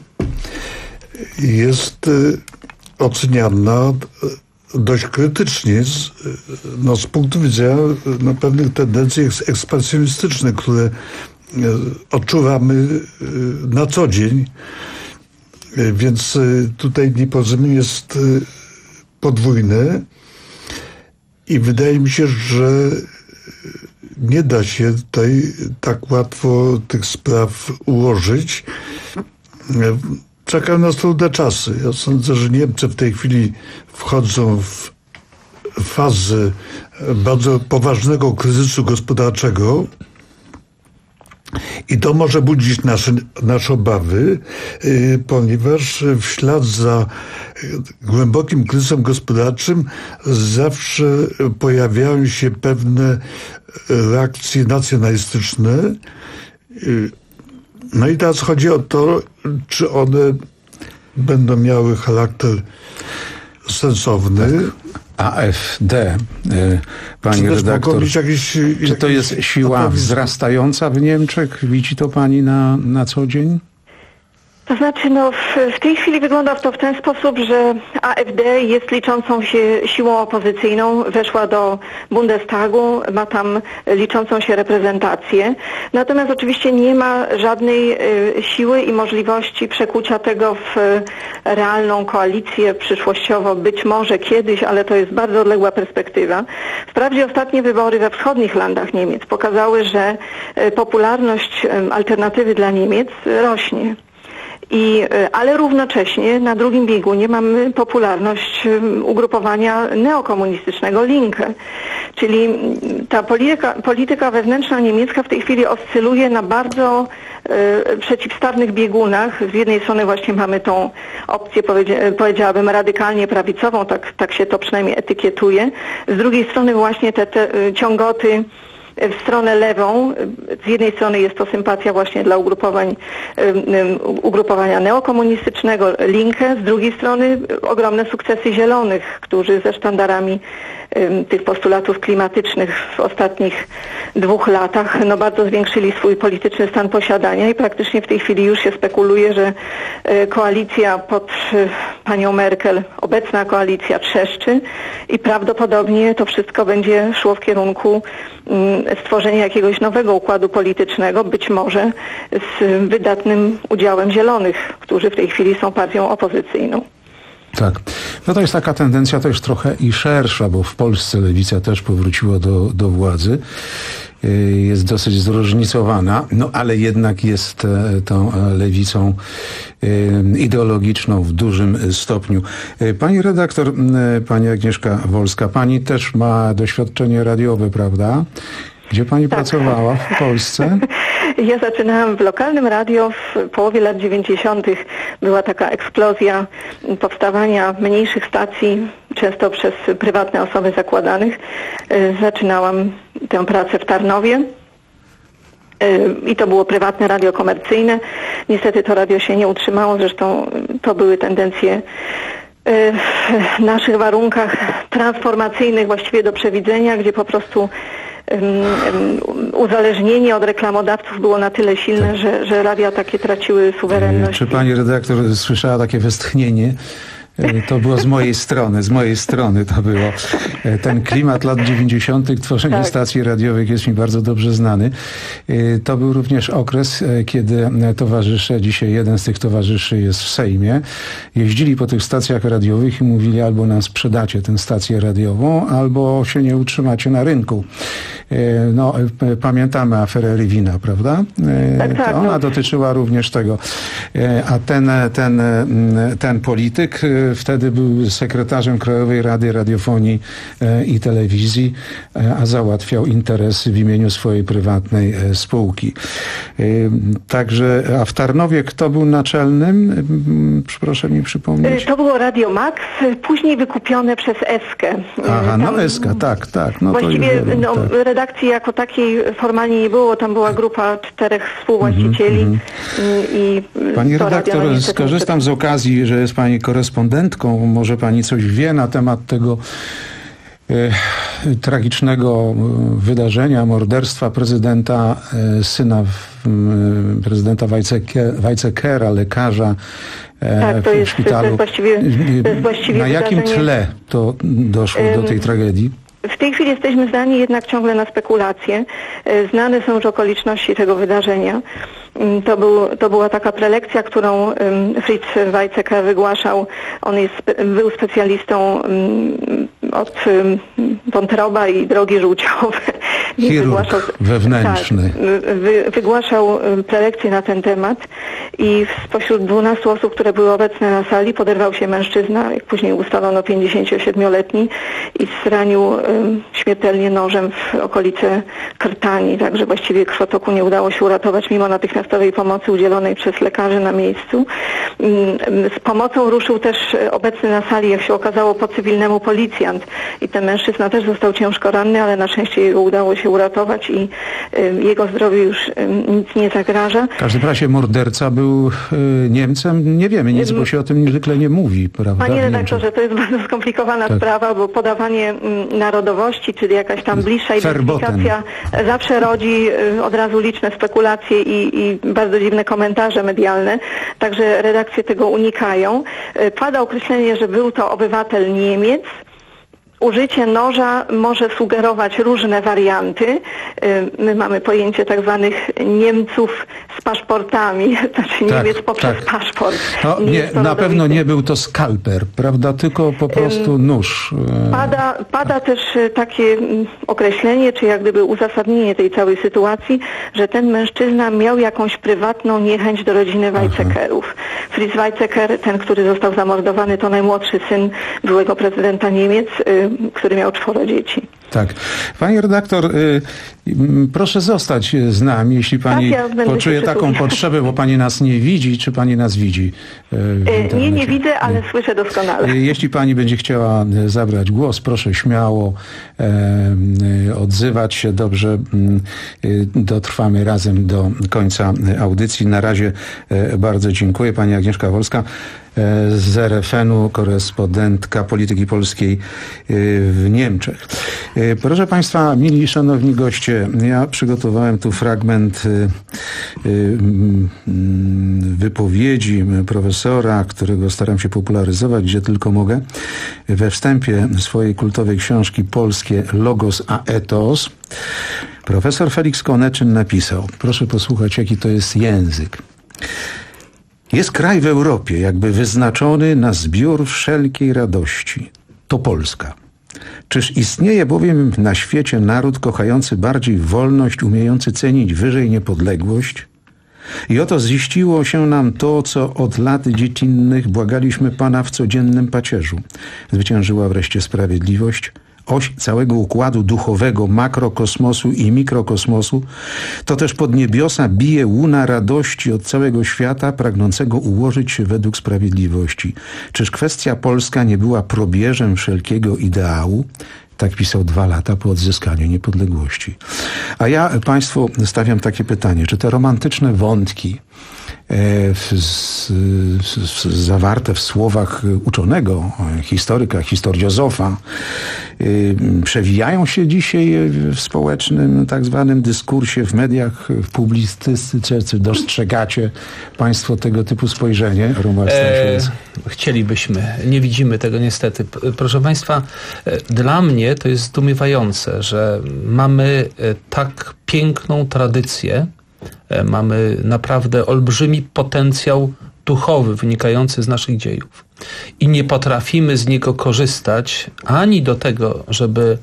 jest oceniana dość krytycznie z, no, z punktu widzenia no, pewnych tendencji ekspansjonistycznych, które odczuwamy na co dzień. Więc tutaj nieporozumienie jest podwójne i wydaje mi się, że nie da się tutaj tak łatwo tych spraw ułożyć. Czekają nas trudne czasy. Ja sądzę, że Niemcy w tej chwili wchodzą w fazę bardzo poważnego kryzysu gospodarczego i to może budzić nasze, nasze obawy, yy, ponieważ w ślad za głębokim kryzysem gospodarczym zawsze pojawiają się pewne reakcje nacjonalistyczne. Yy, No i teraz chodzi o to, czy one będą miały charakter sensowny. Tak. A F D, pani redaktor, jakieś, czy to jest siła wzrastająca w Niemczech? Widzi to pani na, na co dzień? To znaczy, no w, w tej chwili wygląda to w ten sposób, że A F D jest liczącą się siłą opozycyjną, weszła do Bundestagu, ma tam liczącą się reprezentację. Natomiast oczywiście nie ma żadnej y, siły i możliwości przekucia tego w realną koalicję przyszłościowo, być może kiedyś, ale to jest bardzo odległa perspektywa. Wprawdzie ostatnie wybory we wschodnich landach Niemiec pokazały, że popularność alternatywy dla Niemiec rośnie. I, ale równocześnie na drugim biegunie mamy popularność ugrupowania neokomunistycznego Linke. Czyli ta polityka, polityka wewnętrzna niemiecka w tej chwili oscyluje na bardzo e, przeciwstawnych biegunach. Z jednej strony właśnie mamy tą opcję, powiedzia, powiedziałabym, radykalnie prawicową, tak, tak się to przynajmniej etykietuje. Z drugiej strony właśnie te, te ciągoty w stronę lewą. Z jednej strony jest to sympatia właśnie dla ugrupowań, ugrupowania neokomunistycznego Linke, z drugiej strony ogromne sukcesy Zielonych, którzy ze sztandarami tych postulatów klimatycznych w ostatnich dwóch latach no bardzo zwiększyli swój polityczny stan posiadania i praktycznie w tej chwili już się spekuluje, że koalicja pod panią Merkel, obecna koalicja trzeszczy i prawdopodobnie to wszystko będzie szło w kierunku stworzenia jakiegoś nowego układu politycznego, być może z wydatnym udziałem Zielonych, którzy w tej chwili są partią opozycyjną. Tak. No to jest taka tendencja też trochę i szersza, bo w Polsce lewica też powróciła do, do władzy. Jest dosyć zróżnicowana, no ale jednak jest tą lewicą ideologiczną w dużym stopniu. Pani redaktor, pani Agnieszka Wolska, pani też ma doświadczenie radiowe, prawda? Gdzie pani tak. pracowała w Polsce? Ja zaczynałam w lokalnym radio w połowie lat dziewięćdziesiątych. Była taka eksplozja powstawania mniejszych stacji, często przez prywatne osoby zakładanych. Zaczynałam tę pracę w Tarnowie. I to było prywatne radio komercyjne. Niestety to radio się nie utrzymało, zresztą to były tendencje w naszych warunkach transformacyjnych właściwie do przewidzenia, gdzie po prostu uzależnienie od reklamodawców było na tyle silne, tak. że, że radia takie traciły suwerenność. Czy pani redaktor słyszała takie westchnienie? To było z mojej strony, z mojej strony to było. Ten klimat lat dziewięćdziesiątych, tworzenie tak. stacji radiowych jest mi bardzo dobrze znany. To był również okres, kiedy towarzysze, dzisiaj jeden z tych towarzyszy jest w Sejmie, jeździli po tych stacjach radiowych i mówili: albo nam sprzedacie tę stację radiową, albo się nie utrzymacie na rynku. No, pamiętamy aferę Rywina, prawda? Tak, tak, ona no. dotyczyła również tego. A ten, ten, ten polityk wtedy był sekretarzem Krajowej Rady Radiofonii i Telewizji, a załatwiał interesy w imieniu swojej prywatnej spółki. Także, a w Tarnowie kto był naczelnym? Proszę mi przypomnieć. To było Radio Max, później wykupione przez Eskę. Aha, no Eska, tak, tak. No właściwie to już, no, tak. redakcji jako takiej formalnie nie było, tam była grupa czterech współwłaścicieli. Mm-hmm. i Pani redaktor, skorzystam z okazji, że jest pani korespondentką, może pani coś wie na temat tego e, tragicznego wydarzenia, morderstwa prezydenta, e, syna e, prezydenta Weizsäckera, lekarza e, tak, to w jest, szpitalu. To jest właściwie, to jest właściwie na jakim wydarzenie... tle to doszło do tej tragedii? W tej chwili jesteśmy zdani jednak ciągle na spekulacje. Znane są już okoliczności tego wydarzenia. To, był, to była taka prelekcja, którą Fritz Weizsäcker wygłaszał. On jest, był specjalistą od wątroba i drogi żółciowe. Chirurg wewnętrzny. Tak, wy, wygłaszał prelekcję na ten temat i spośród dwunastu osób, które były obecne na sali, poderwał się mężczyzna, jak później ustalono pięćdziesięciosiedmioletni, i zranił um, śmiertelnie nożem w okolice krtani, także właściwie krwotoku nie udało się uratować mimo natychmiastowej pomocy udzielonej przez lekarzy na miejscu. Z pomocą ruszył też obecny na sali, jak się okazało, po cywilnemu policjant i ten mężczyzna też został ciężko ranny, ale na szczęście jego udało się uratować i y, jego zdrowiu już y, nic nie zagraża. W każdym razie morderca był y, Niemcem. Nie wiemy nic, bo się o tym niezwykle nie mówi, prawda? Panie redaktorze, to jest bardzo skomplikowana tak. sprawa, bo podawanie y, narodowości, czyli jakaś tam bliższa identyfikacja zawsze rodzi y, od razu liczne spekulacje i, i bardzo dziwne komentarze medialne, także redakcje tego unikają. Y, pada określenie, że był to obywatel Niemiec, Użycie noża może sugerować różne warianty. My mamy pojęcie tak zwanych Niemców z paszportami, znaczy tak, Niemiec poprzez tak. paszport. No, nie, nie na pewno nie był to skalper, prawda? Tylko po prostu nóż. Pada, pada też takie określenie, czy jak gdyby uzasadnienie tej całej sytuacji, że ten mężczyzna miał jakąś prywatną niechęć do rodziny Weizsäckerów. Fritz Weizsäcker, ten, który został zamordowany, to najmłodszy syn byłego prezydenta Niemiec, który miał czworo dzieci. Tak. Pani redaktor, y, y, proszę zostać z nami, jeśli pani tak, ja poczuje taką potrzebę, bo pani nas nie widzi. Czy pani nas widzi? Y, nie, nie widzę, ale y, słyszę doskonale. Y, jeśli pani będzie chciała zabrać głos, proszę śmiało y, odzywać się. Dobrze, y, dotrwamy razem do końca audycji. Na razie y, bardzo dziękuję. Pani Agnieszka Wolska z R F N-u, korespondentka polityki polskiej w Niemczech. Proszę Państwa, mili szanowni goście, ja przygotowałem tu fragment wypowiedzi profesora, którego staram się popularyzować, gdzie tylko mogę. We wstępie swojej kultowej książki Polskie Logos a Etos profesor Felix Koneczyn napisał, proszę posłuchać, jaki to jest język. Jest kraj w Europie, jakby wyznaczony na zbiór wszelkiej radości. To Polska. Czyż istnieje bowiem na świecie naród kochający bardziej wolność, umiejący cenić wyżej niepodległość? I oto ziściło się nam to, co od lat dziecinnych błagaliśmy Pana w codziennym pacierzu. Zwyciężyła wreszcie sprawiedliwość. Oś całego układu duchowego makrokosmosu i mikrokosmosu, to też pod niebiosa bije łuna radości od całego świata pragnącego ułożyć się według sprawiedliwości. Czyż kwestia polska nie była probierzem wszelkiego ideału? Tak pisał dwa lata po odzyskaniu niepodległości. A ja Państwu stawiam takie pytanie, czy te romantyczne wątki W, z, z, zawarte w słowach uczonego, historyka, historiozofa, yy, przewijają się dzisiaj w społecznym tak zwanym dyskursie, w mediach, w publicystyce. Czy dostrzegacie Państwo tego typu spojrzenie? E, chcielibyśmy. Nie widzimy tego niestety. Proszę Państwa, dla mnie to jest zdumiewające, że mamy tak piękną tradycję, mamy naprawdę olbrzymi potencjał duchowy wynikający z naszych dziejów. I nie potrafimy z niego korzystać ani do tego, żeby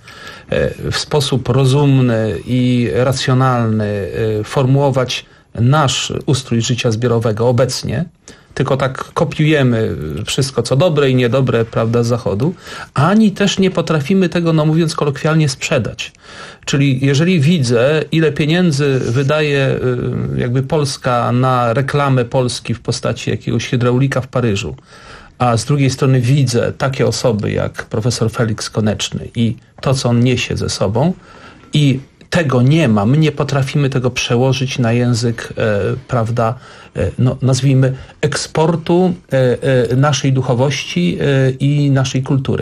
w sposób rozumny i racjonalny formułować nasz ustrój życia zbiorowego obecnie, tylko tak kopiujemy wszystko, co dobre i niedobre, prawda, z Zachodu, ani też nie potrafimy tego, no mówiąc kolokwialnie, sprzedać. Czyli jeżeli widzę, ile pieniędzy wydaje jakby Polska na reklamę Polski w postaci jakiegoś hydraulika w Paryżu, a z drugiej strony widzę takie osoby jak profesor Felix Koneczny i to, co on niesie ze sobą, i tego nie ma. My nie potrafimy tego przełożyć na język, e, prawda, e, no, nazwijmy eksportu e, e, naszej duchowości e, i naszej kultury.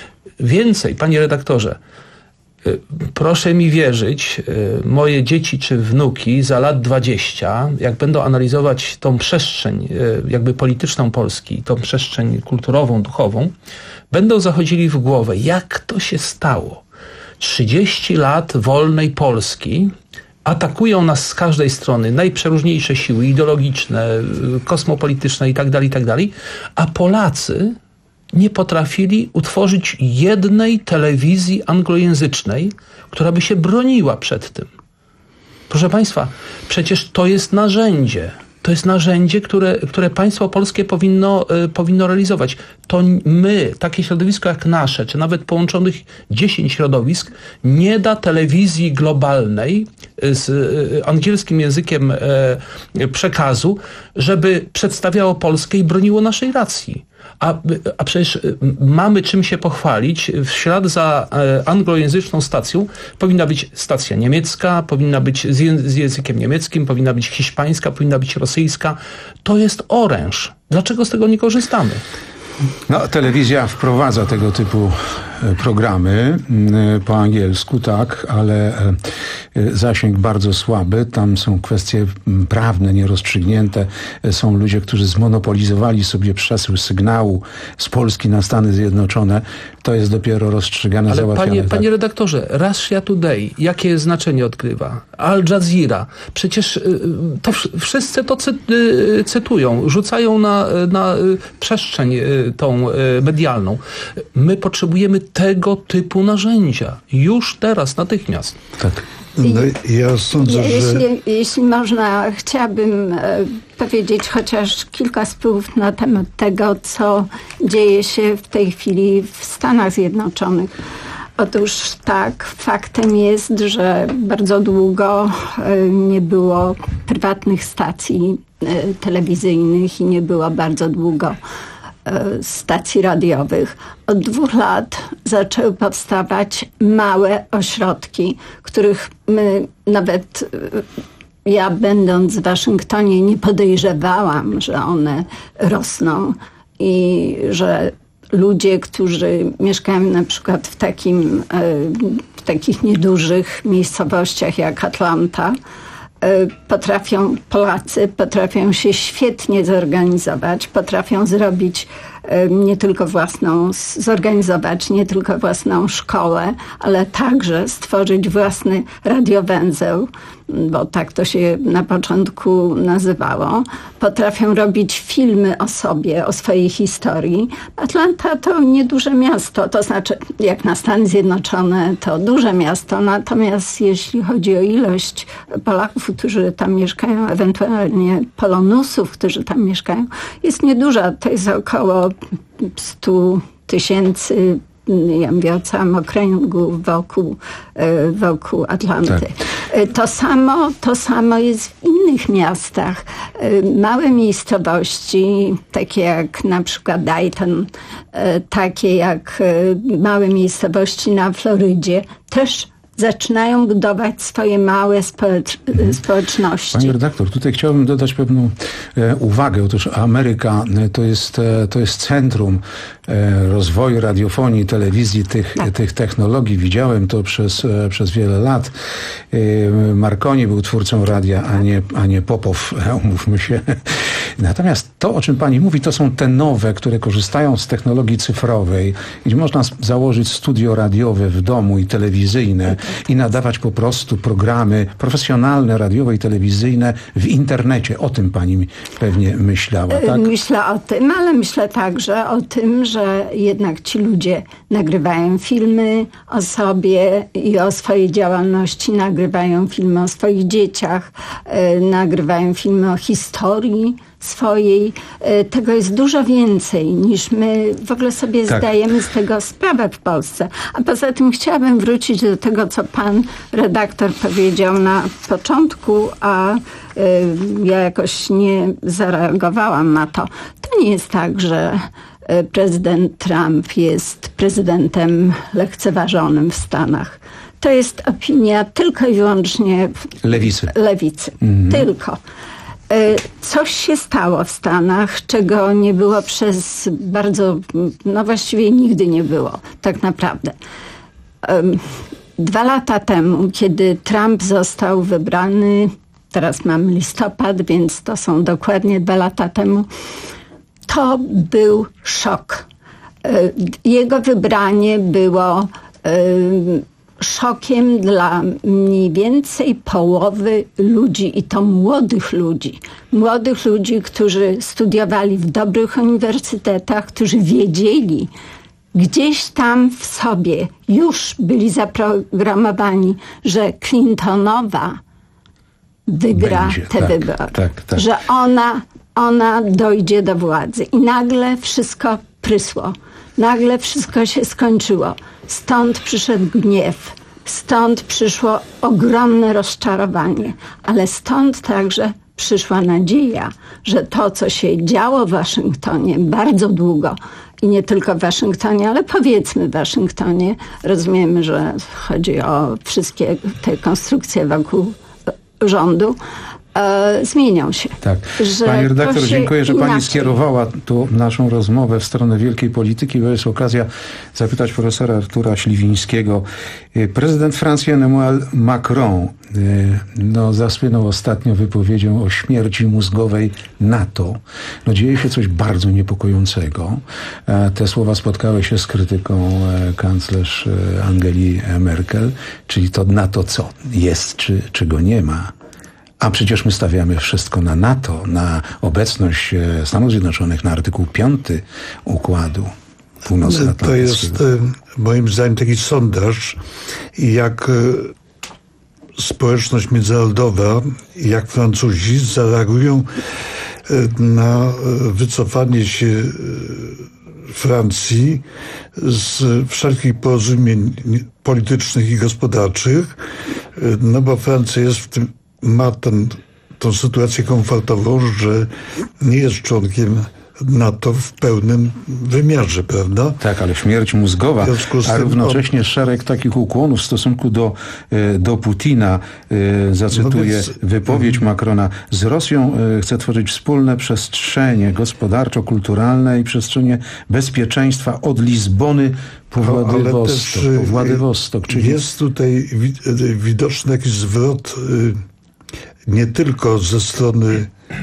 Więcej, panie redaktorze, e, proszę mi wierzyć, e, moje dzieci czy wnuki za lat dwadzieścia, jak będą analizować tą przestrzeń e, jakby polityczną Polski, tą przestrzeń kulturową, duchową, będą zachodzili w głowę, jak to się stało. trzydzieści lat wolnej Polski, atakują nas z każdej strony najprzeróżniejsze siły ideologiczne, kosmopolityczne itd., itd., a Polacy nie potrafili utworzyć jednej telewizji anglojęzycznej, która by się broniła przed tym. Proszę Państwa, przecież to jest narzędzie. To jest narzędzie, które, które państwo polskie powinno, y, powinno realizować. To my, takie środowisko jak nasze, czy nawet połączonych dziesięć środowisk, nie da telewizji globalnej z y, angielskim językiem y, przekazu, żeby przedstawiało Polskę i broniło naszej racji. A, a przecież mamy czym się pochwalić. W ślad za e, anglojęzyczną stacją powinna być stacja niemiecka, powinna być z, ję, z językiem niemieckim, powinna być hiszpańska, powinna być rosyjska. To jest oręż. Dlaczego z tego nie korzystamy? No, telewizja wprowadza tego typu programy po angielsku, tak, ale zasięg bardzo słaby. Tam są kwestie prawne nierozstrzygnięte. Są ludzie, którzy zmonopolizowali sobie przesył sygnału z Polski na Stany Zjednoczone. To jest dopiero rozstrzygane, Ale załatwiane. panie, tak. panie redaktorze, Russia Today, jakie znaczenie odgrywa? Al Jazeera, przecież y, to wszyscy to cy, y, cytują, rzucają na, na przestrzeń y, tą y, medialną. My potrzebujemy tego typu narzędzia. Już teraz, natychmiast. Tak. No, ja sądzę, że... Jeśli, jeśli można, chciałabym e, powiedzieć chociaż kilka słów na temat tego, co dzieje się w tej chwili w Stanach Zjednoczonych. Otóż tak, faktem jest, że bardzo długo e, nie było prywatnych stacji e, telewizyjnych i nie było bardzo długo stacji radiowych. Od dwóch lat zaczęły powstawać małe ośrodki, których my nawet, ja będąc w Waszyngtonie, nie podejrzewałam, że one rosną i że ludzie, którzy mieszkają na przykład w takim, w takich niedużych miejscowościach jak Atlanta, potrafią, Polacy potrafią się świetnie zorganizować, potrafią zrobić nie tylko własną, zorganizować nie tylko własną szkołę, ale także stworzyć własny radiowęzeł, bo tak to się na początku nazywało. Potrafią robić filmy o sobie, o swojej historii. Atlanta to nieduże miasto, to znaczy jak na Stany Zjednoczone to duże miasto, natomiast jeśli chodzi o ilość Polaków, którzy tam mieszkają, ewentualnie Polonusów, którzy tam mieszkają, jest nieduża. To jest około stu tysięcy, ja mówię o całym okręgu wokół, wokół Atlanty. Tak. To samo, to samo jest w innych miastach. Małe miejscowości, takie jak na przykład Dayton, takie jak małe miejscowości na Florydzie, też zaczynają budować swoje małe społecz społeczności. Pani redaktor, tutaj chciałbym dodać pewną e, uwagę. Otóż Ameryka e, to jest, e, to jest centrum e, rozwoju radiofonii, telewizji, tych, tak. tych technologii. Widziałem to przez, e, przez wiele lat. E, Marconi był twórcą radia, a nie, a nie Popow, umówmy się. Natomiast to, o czym pani mówi, to są te nowe, które korzystają z technologii cyfrowej, gdzie można założyć studio radiowe w domu i telewizyjne i nadawać po prostu programy profesjonalne, radiowe i telewizyjne w internecie. O tym pani pewnie myślała, tak? Myślę o tym, ale myślę także o tym, że jednak ci ludzie nagrywają filmy o sobie i o swojej działalności, nagrywają filmy o swoich dzieciach, nagrywają filmy o historii swojej. Tego jest dużo więcej niż my w ogóle sobie tak. zdajemy z tego sprawę w Polsce. A poza tym chciałabym wrócić do tego, co pan redaktor powiedział na początku, a y, ja jakoś nie zareagowałam na to. To nie jest tak, że prezydent Trump jest prezydentem lekceważonym w Stanach. To jest opinia tylko i wyłącznie lewicy. lewicy. Mhm. Tylko. Coś się stało w Stanach, czego nie było przez bardzo, no właściwie nigdy nie było, tak naprawdę. Dwa lata temu, kiedy Trump został wybrany, teraz mamy listopad, więc to są dokładnie dwa lata temu, to był szok. Jego wybranie było szokiem dla mniej więcej połowy ludzi i to młodych ludzi. Młodych ludzi, którzy studiowali w dobrych uniwersytetach, którzy wiedzieli, gdzieś tam w sobie już byli zaprogramowani, że Clintonowa wygra Będzie, te tak, wybory. Tak, tak. Że ona, ona dojdzie do władzy. I nagle wszystko prysło. Nagle wszystko się skończyło. Stąd przyszedł gniew. Stąd przyszło ogromne rozczarowanie. Ale stąd także przyszła nadzieja, że to, co się działo w Waszyngtonie bardzo długo i nie tylko w Waszyngtonie, ale powiedzmy w Waszyngtonie, rozumiemy, że chodzi o wszystkie te konstrukcje wokół rządu, e, zmienią się. Tak. Że Pani redaktor, się dziękuję, że inaczej. Pani skierowała tu naszą rozmowę w stronę wielkiej polityki, bo jest okazja zapytać profesora Artura Śliwińskiego. Prezydent Francji Emmanuel Macron no, zasłynął ostatnio wypowiedzią o śmierci mózgowej NATO. No, dzieje się coś bardzo niepokojącego. Te słowa spotkały się z krytyką kanclerz Angeli Merkel, czyli to NATO co? Jest, czy, czy go nie ma? A przecież my stawiamy wszystko na NATO, na obecność Stanów Zjednoczonych, na artykuł piąty układu północnoatlantyckiego. To jest moim zdaniem taki sondaż, jak społeczność międzynarodowa, jak Francuzi zareagują na wycofanie się Francji z wszelkich porozumień politycznych i gospodarczych, no bo Francja jest w tym, ma ten, tą sytuację komfortową, że nie jest członkiem NATO w pełnym wymiarze, prawda? Tak, ale śmierć mózgowa, a równocześnie szereg takich ukłonów w stosunku do, do Putina. Zacytuję no więc, wypowiedź Macrona. Z Rosją chce tworzyć wspólne przestrzenie gospodarczo-kulturalne i przestrzenie bezpieczeństwa od Lizbony po Władywostok. Po Władywostok, czyli... Jest tutaj widoczny jakiś zwrot nie tylko ze strony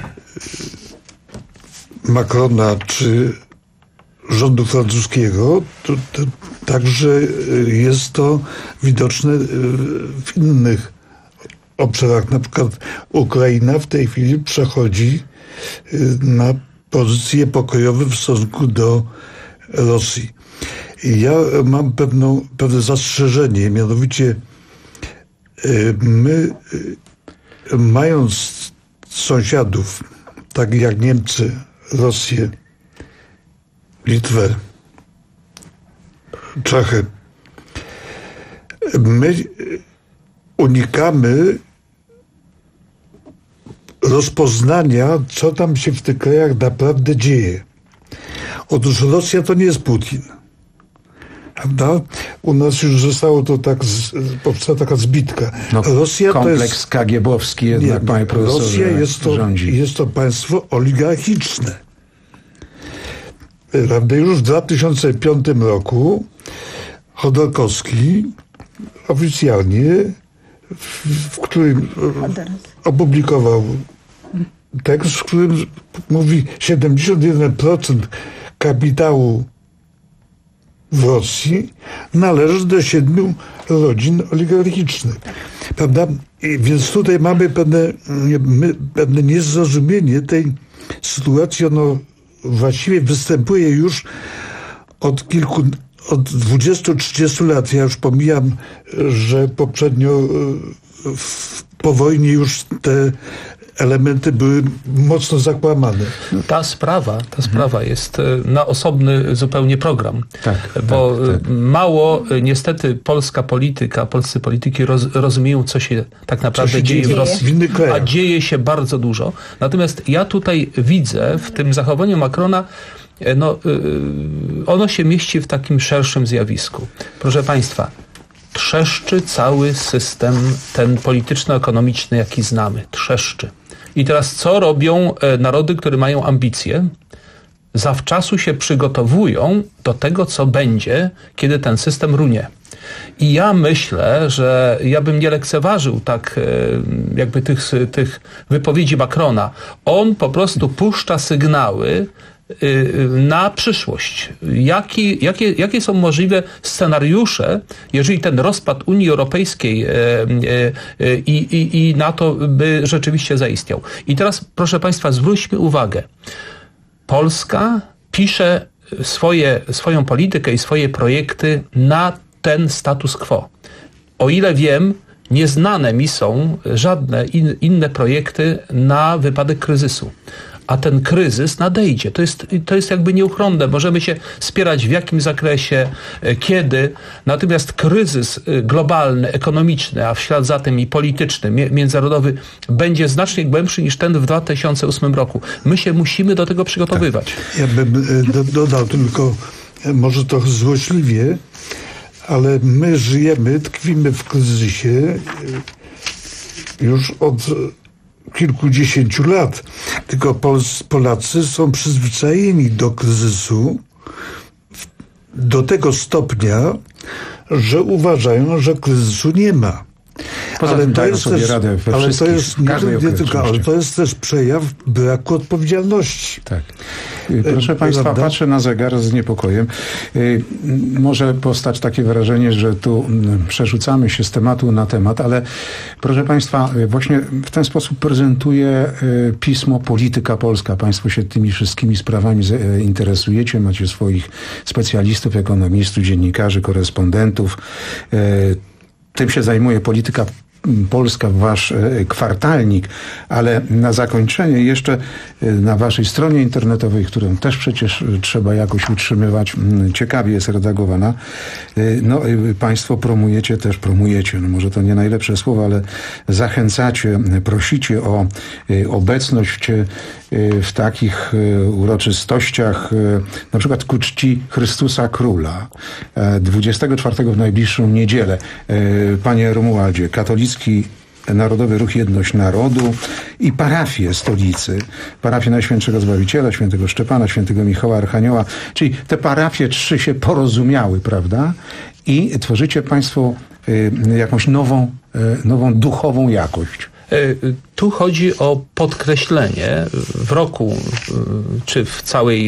Macrona czy rządu francuskiego, to, to także jest to widoczne w innych obszarach. Na przykład Ukraina w tej chwili przechodzi na pozycje pokojowe w stosunku do Rosji. I ja mam pewną, pewne zastrzeżenie, mianowicie my, mając sąsiadów, takich jak Niemcy, Rosję, Litwę, Czechy, my unikamy rozpoznania, co tam się w tych krajach naprawdę dzieje. Otóż Rosja to nie jest Putin. Prawda? U nas już zostało to tak, z, powstała taka zbitka. No, Rosja kompleks to jest, K G B-owski jednak, nie, panie profesorze, Rosja jest to, rządzi. jest to państwo oligarchiczne. Prawda? Już w dwa tysiące piątym roku Chodorkowski oficjalnie, w, w którym opublikował tekst, w którym mówi siedemdziesiąt jeden procent kapitału w Rosji należy do siedmiu rodzin oligarchicznych. Prawda? I więc tutaj mamy pewne, my, pewne niezrozumienie tej sytuacji. Ono właściwie występuje już od kilku, od dwudziestu trzydziestu lat. Ja już pomijam, że poprzednio w, po wojnie już te elementy były mocno zakłamane. Ta sprawa, ta sprawa jest na osobny zupełnie program. Tak, bo tak, tak. mało niestety polska polityka, polscy polityki roz, rozumieją, co się tak naprawdę się dzieje, dzieje w Rosji. W a dzieje się bardzo dużo. Natomiast ja tutaj widzę w tym zachowaniu Macrona, no, ono się mieści w takim szerszym zjawisku. Proszę Państwa, trzeszczy cały system ten polityczno-ekonomiczny, jaki znamy. Trzeszczy. I teraz co robią narody, które mają ambicje? Zawczasu się przygotowują do tego, co będzie, kiedy ten system runie. I ja myślę, że ja bym nie lekceważył tak jakby tych, tych wypowiedzi Macrona. On po prostu puszcza sygnały na przyszłość. Jaki, jakie, jakie są możliwe scenariusze, jeżeli ten rozpad Unii Europejskiej e, e, i, i, i NATO by rzeczywiście zaistniał. I teraz, proszę Państwa, zwróćmy uwagę. Polska pisze swoje, swoją politykę i swoje projekty na ten status quo. O ile wiem, nieznane mi są żadne in, inne projekty na wypadek kryzysu. A ten kryzys nadejdzie. To jest, to jest jakby nieuchronne. Możemy się spierać w jakim zakresie, kiedy. Natomiast kryzys globalny, ekonomiczny, a w ślad za tym i polityczny, międzynarodowy będzie znacznie głębszy niż ten w dwa tysiące ósmym roku. My się musimy do tego przygotowywać. Tak. Ja bym do, dodał tylko, może trochę złośliwie, ale my żyjemy, tkwimy w kryzysie już od kilkudziesięciu lat. Tylko Pols- Polacy są przyzwyczajeni do kryzysu do tego stopnia, że uważają, że kryzysu nie ma. Poza ale tym to dają jest sobie też, radę we ale to wszystkich, jest w nie, każdej nie tylko, ale okoliczności. to jest też przejaw braku odpowiedzialności. Tak. Proszę Państwa, Prawda? patrzę na zegar z niepokojem. Y, Może powstać takie wrażenie, że tu mm, przerzucamy się z tematu na temat, ale proszę Państwa, y, właśnie w ten sposób prezentuje y, pismo Polityka Polska. Państwo się tymi wszystkimi sprawami z- y, interesujecie, macie swoich specjalistów, ekonomistów, dziennikarzy, korespondentów. Y, Tym się zajmuje Polityka Polska, wasz e, kwartalnik, ale na zakończenie jeszcze e, na waszej stronie internetowej, którą też przecież e, trzeba jakoś utrzymywać, m, ciekawie jest redagowana, e, no e, państwo promujecie też, promujecie, no może to nie najlepsze słowo, ale zachęcacie, e, prosicie o e, obecność e, w takich e, uroczystościach, e, na przykład ku czci Chrystusa Króla, e, dwudziestego czwartego w najbliższą niedzielę. E, Panie Romualdzie, katolicki Narodowy Ruch Jedność Narodu i parafie stolicy, parafie Najświętszego Zbawiciela, Świętego Szczepana, Świętego Michała Archanioła, czyli te parafie trzy się porozumiały, prawda? I tworzycie Państwo y, jakąś nową, y, nową duchową jakość. Tu chodzi o podkreślenie w roku, czy w całej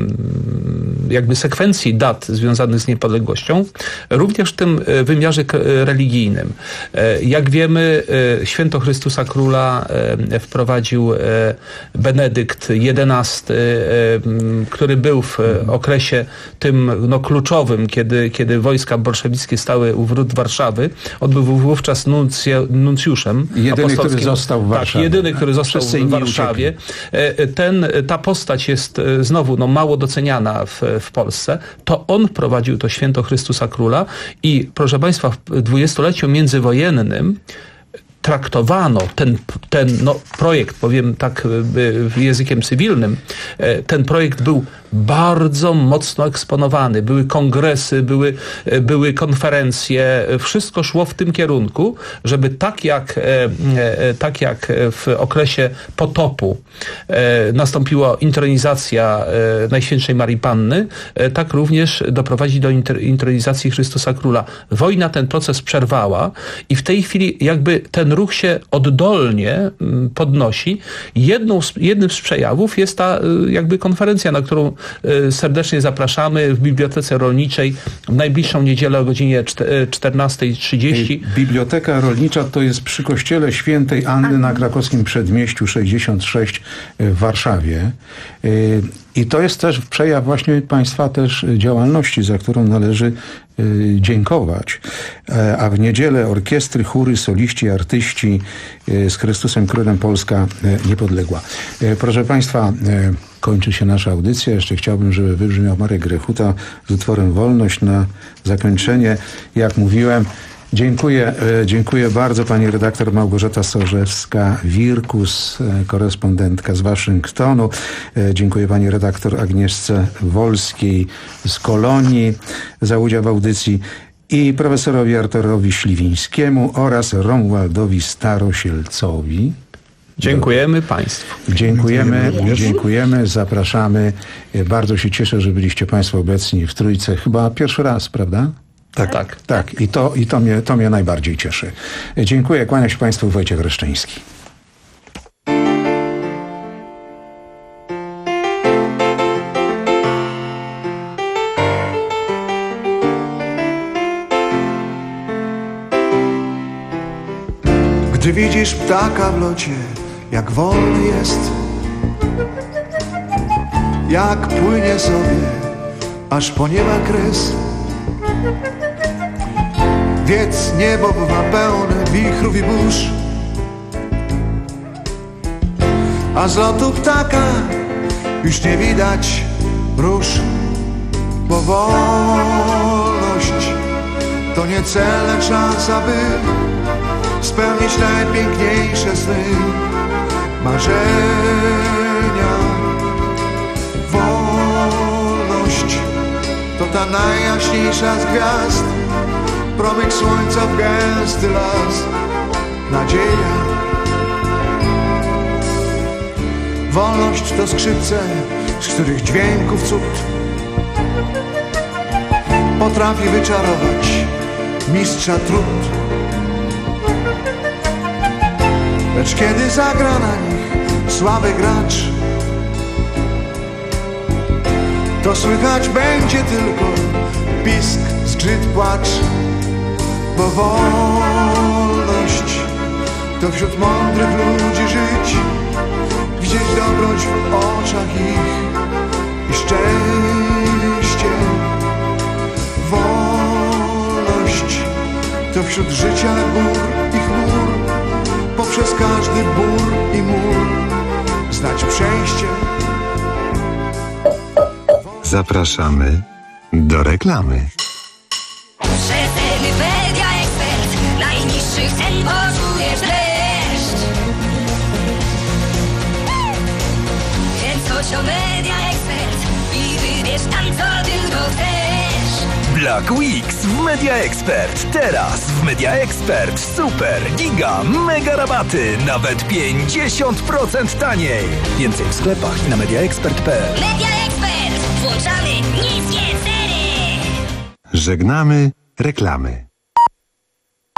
jakby sekwencji dat związanych z niepodległością, również w tym wymiarze religijnym. Jak wiemy, święto Chrystusa Króla wprowadził Benedykt jedenasty, który był w okresie tym no, kluczowym, kiedy, kiedy wojska bolszewickie stały u wrót Warszawy. On był wówczas nuncję, nuncjuszem Jedyny, który został w Warszawie. Tak, jedyny, który został w Warszawie. Ten, ta postać jest znowu no, mało doceniana w, w Polsce. To on prowadził to święto Chrystusa Króla i proszę Państwa, w dwudziestoleciu międzywojennym traktowano ten, ten no, projekt, powiem tak językiem cywilnym, ten projekt był bardzo mocno eksponowany. Były kongresy, były, były konferencje. Wszystko szło w tym kierunku, żeby tak jak, tak jak w okresie potopu nastąpiła intronizacja Najświętszej Marii Panny, tak również doprowadzić do intronizacji Chrystusa Króla. Wojna ten proces przerwała i w tej chwili jakby ten ruch się oddolnie podnosi. Jedną z, jednym z przejawów jest ta jakby konferencja, na którą serdecznie zapraszamy w Bibliotece Rolniczej w najbliższą niedzielę o godzinie czternasta trzydzieści. Biblioteka Rolnicza to jest przy kościele Świętej Anny na krakowskim Przedmieściu sześćdziesiąt sześć w Warszawie. I to jest też przejaw właśnie Państwa też działalności, za którą należy dziękować. A w niedzielę orkiestry, chóry, soliści, artyści z Chrystusem Królem Polska niepodległa. Proszę Państwa, kończy się nasza audycja. Jeszcze chciałbym, żeby wybrzmiał Marek Grechuta z utworem Wolność na zakończenie. Jak mówiłem, Dziękuję, dziękuję bardzo pani redaktor Małgorzata Sorzewska-Wirkus, korespondentka z Waszyngtonu. Dziękuję pani redaktor Agnieszce Wolskiej z Kolonii za udział w audycji i profesorowi Arturowi Śliwińskiemu oraz Romualdowi Starosielcowi. Dziękujemy Państwu. Dziękujemy, dziękujemy, zapraszamy. Bardzo się cieszę, że byliście Państwo obecni w Trójce. Chyba pierwszy raz, prawda? Tak, tak. Tak, i to, i to, mnie, to mnie najbardziej cieszy. Dziękuję, kłania się Państwu Wojciech Reszczyński. Gdy widzisz ptaka w locie, jak wolny jest, jak płynie sobie, aż po nieba kres. Wiedz, niebo bywa pełne wichrów i burz, a z lotu ptaka już nie widać róż. Bo wolność to nie cel, lecz szansa, by spełnić najpiękniejsze sny, marzenia. Wolność to ta najjaśniejsza z gwiazd, promyk słońca w gęsty las. Nadzieja Wolność to skrzypce, z których dźwięków cud potrafi wyczarować mistrza trud. Lecz kiedy zagra na nich słaby gracz, to słychać będzie tylko pisk, zgrzyt, płacz. Bo wolność to wśród mądrych ludzi żyć, widzieć dobroć w oczach ich i szczęście. Wolność to wśród życia gór i chmur, poprzez każdy bór i mur znać przejście. Zapraszamy do reklamy. Przeceny Media Expert. Najniższych cen poczujesz dreszcz. Więc chodź o Media Expert i wybierz tam, co tylko chcesz. Black Weeks w Media Expert. Teraz w Media Expert super, giga, mega rabaty. Nawet pięćdziesiąt procent taniej. Więcej w sklepach i na mediaexpert kropka p l. Media Expert. Włączamy niskie ceny. Żegnamy reklamy.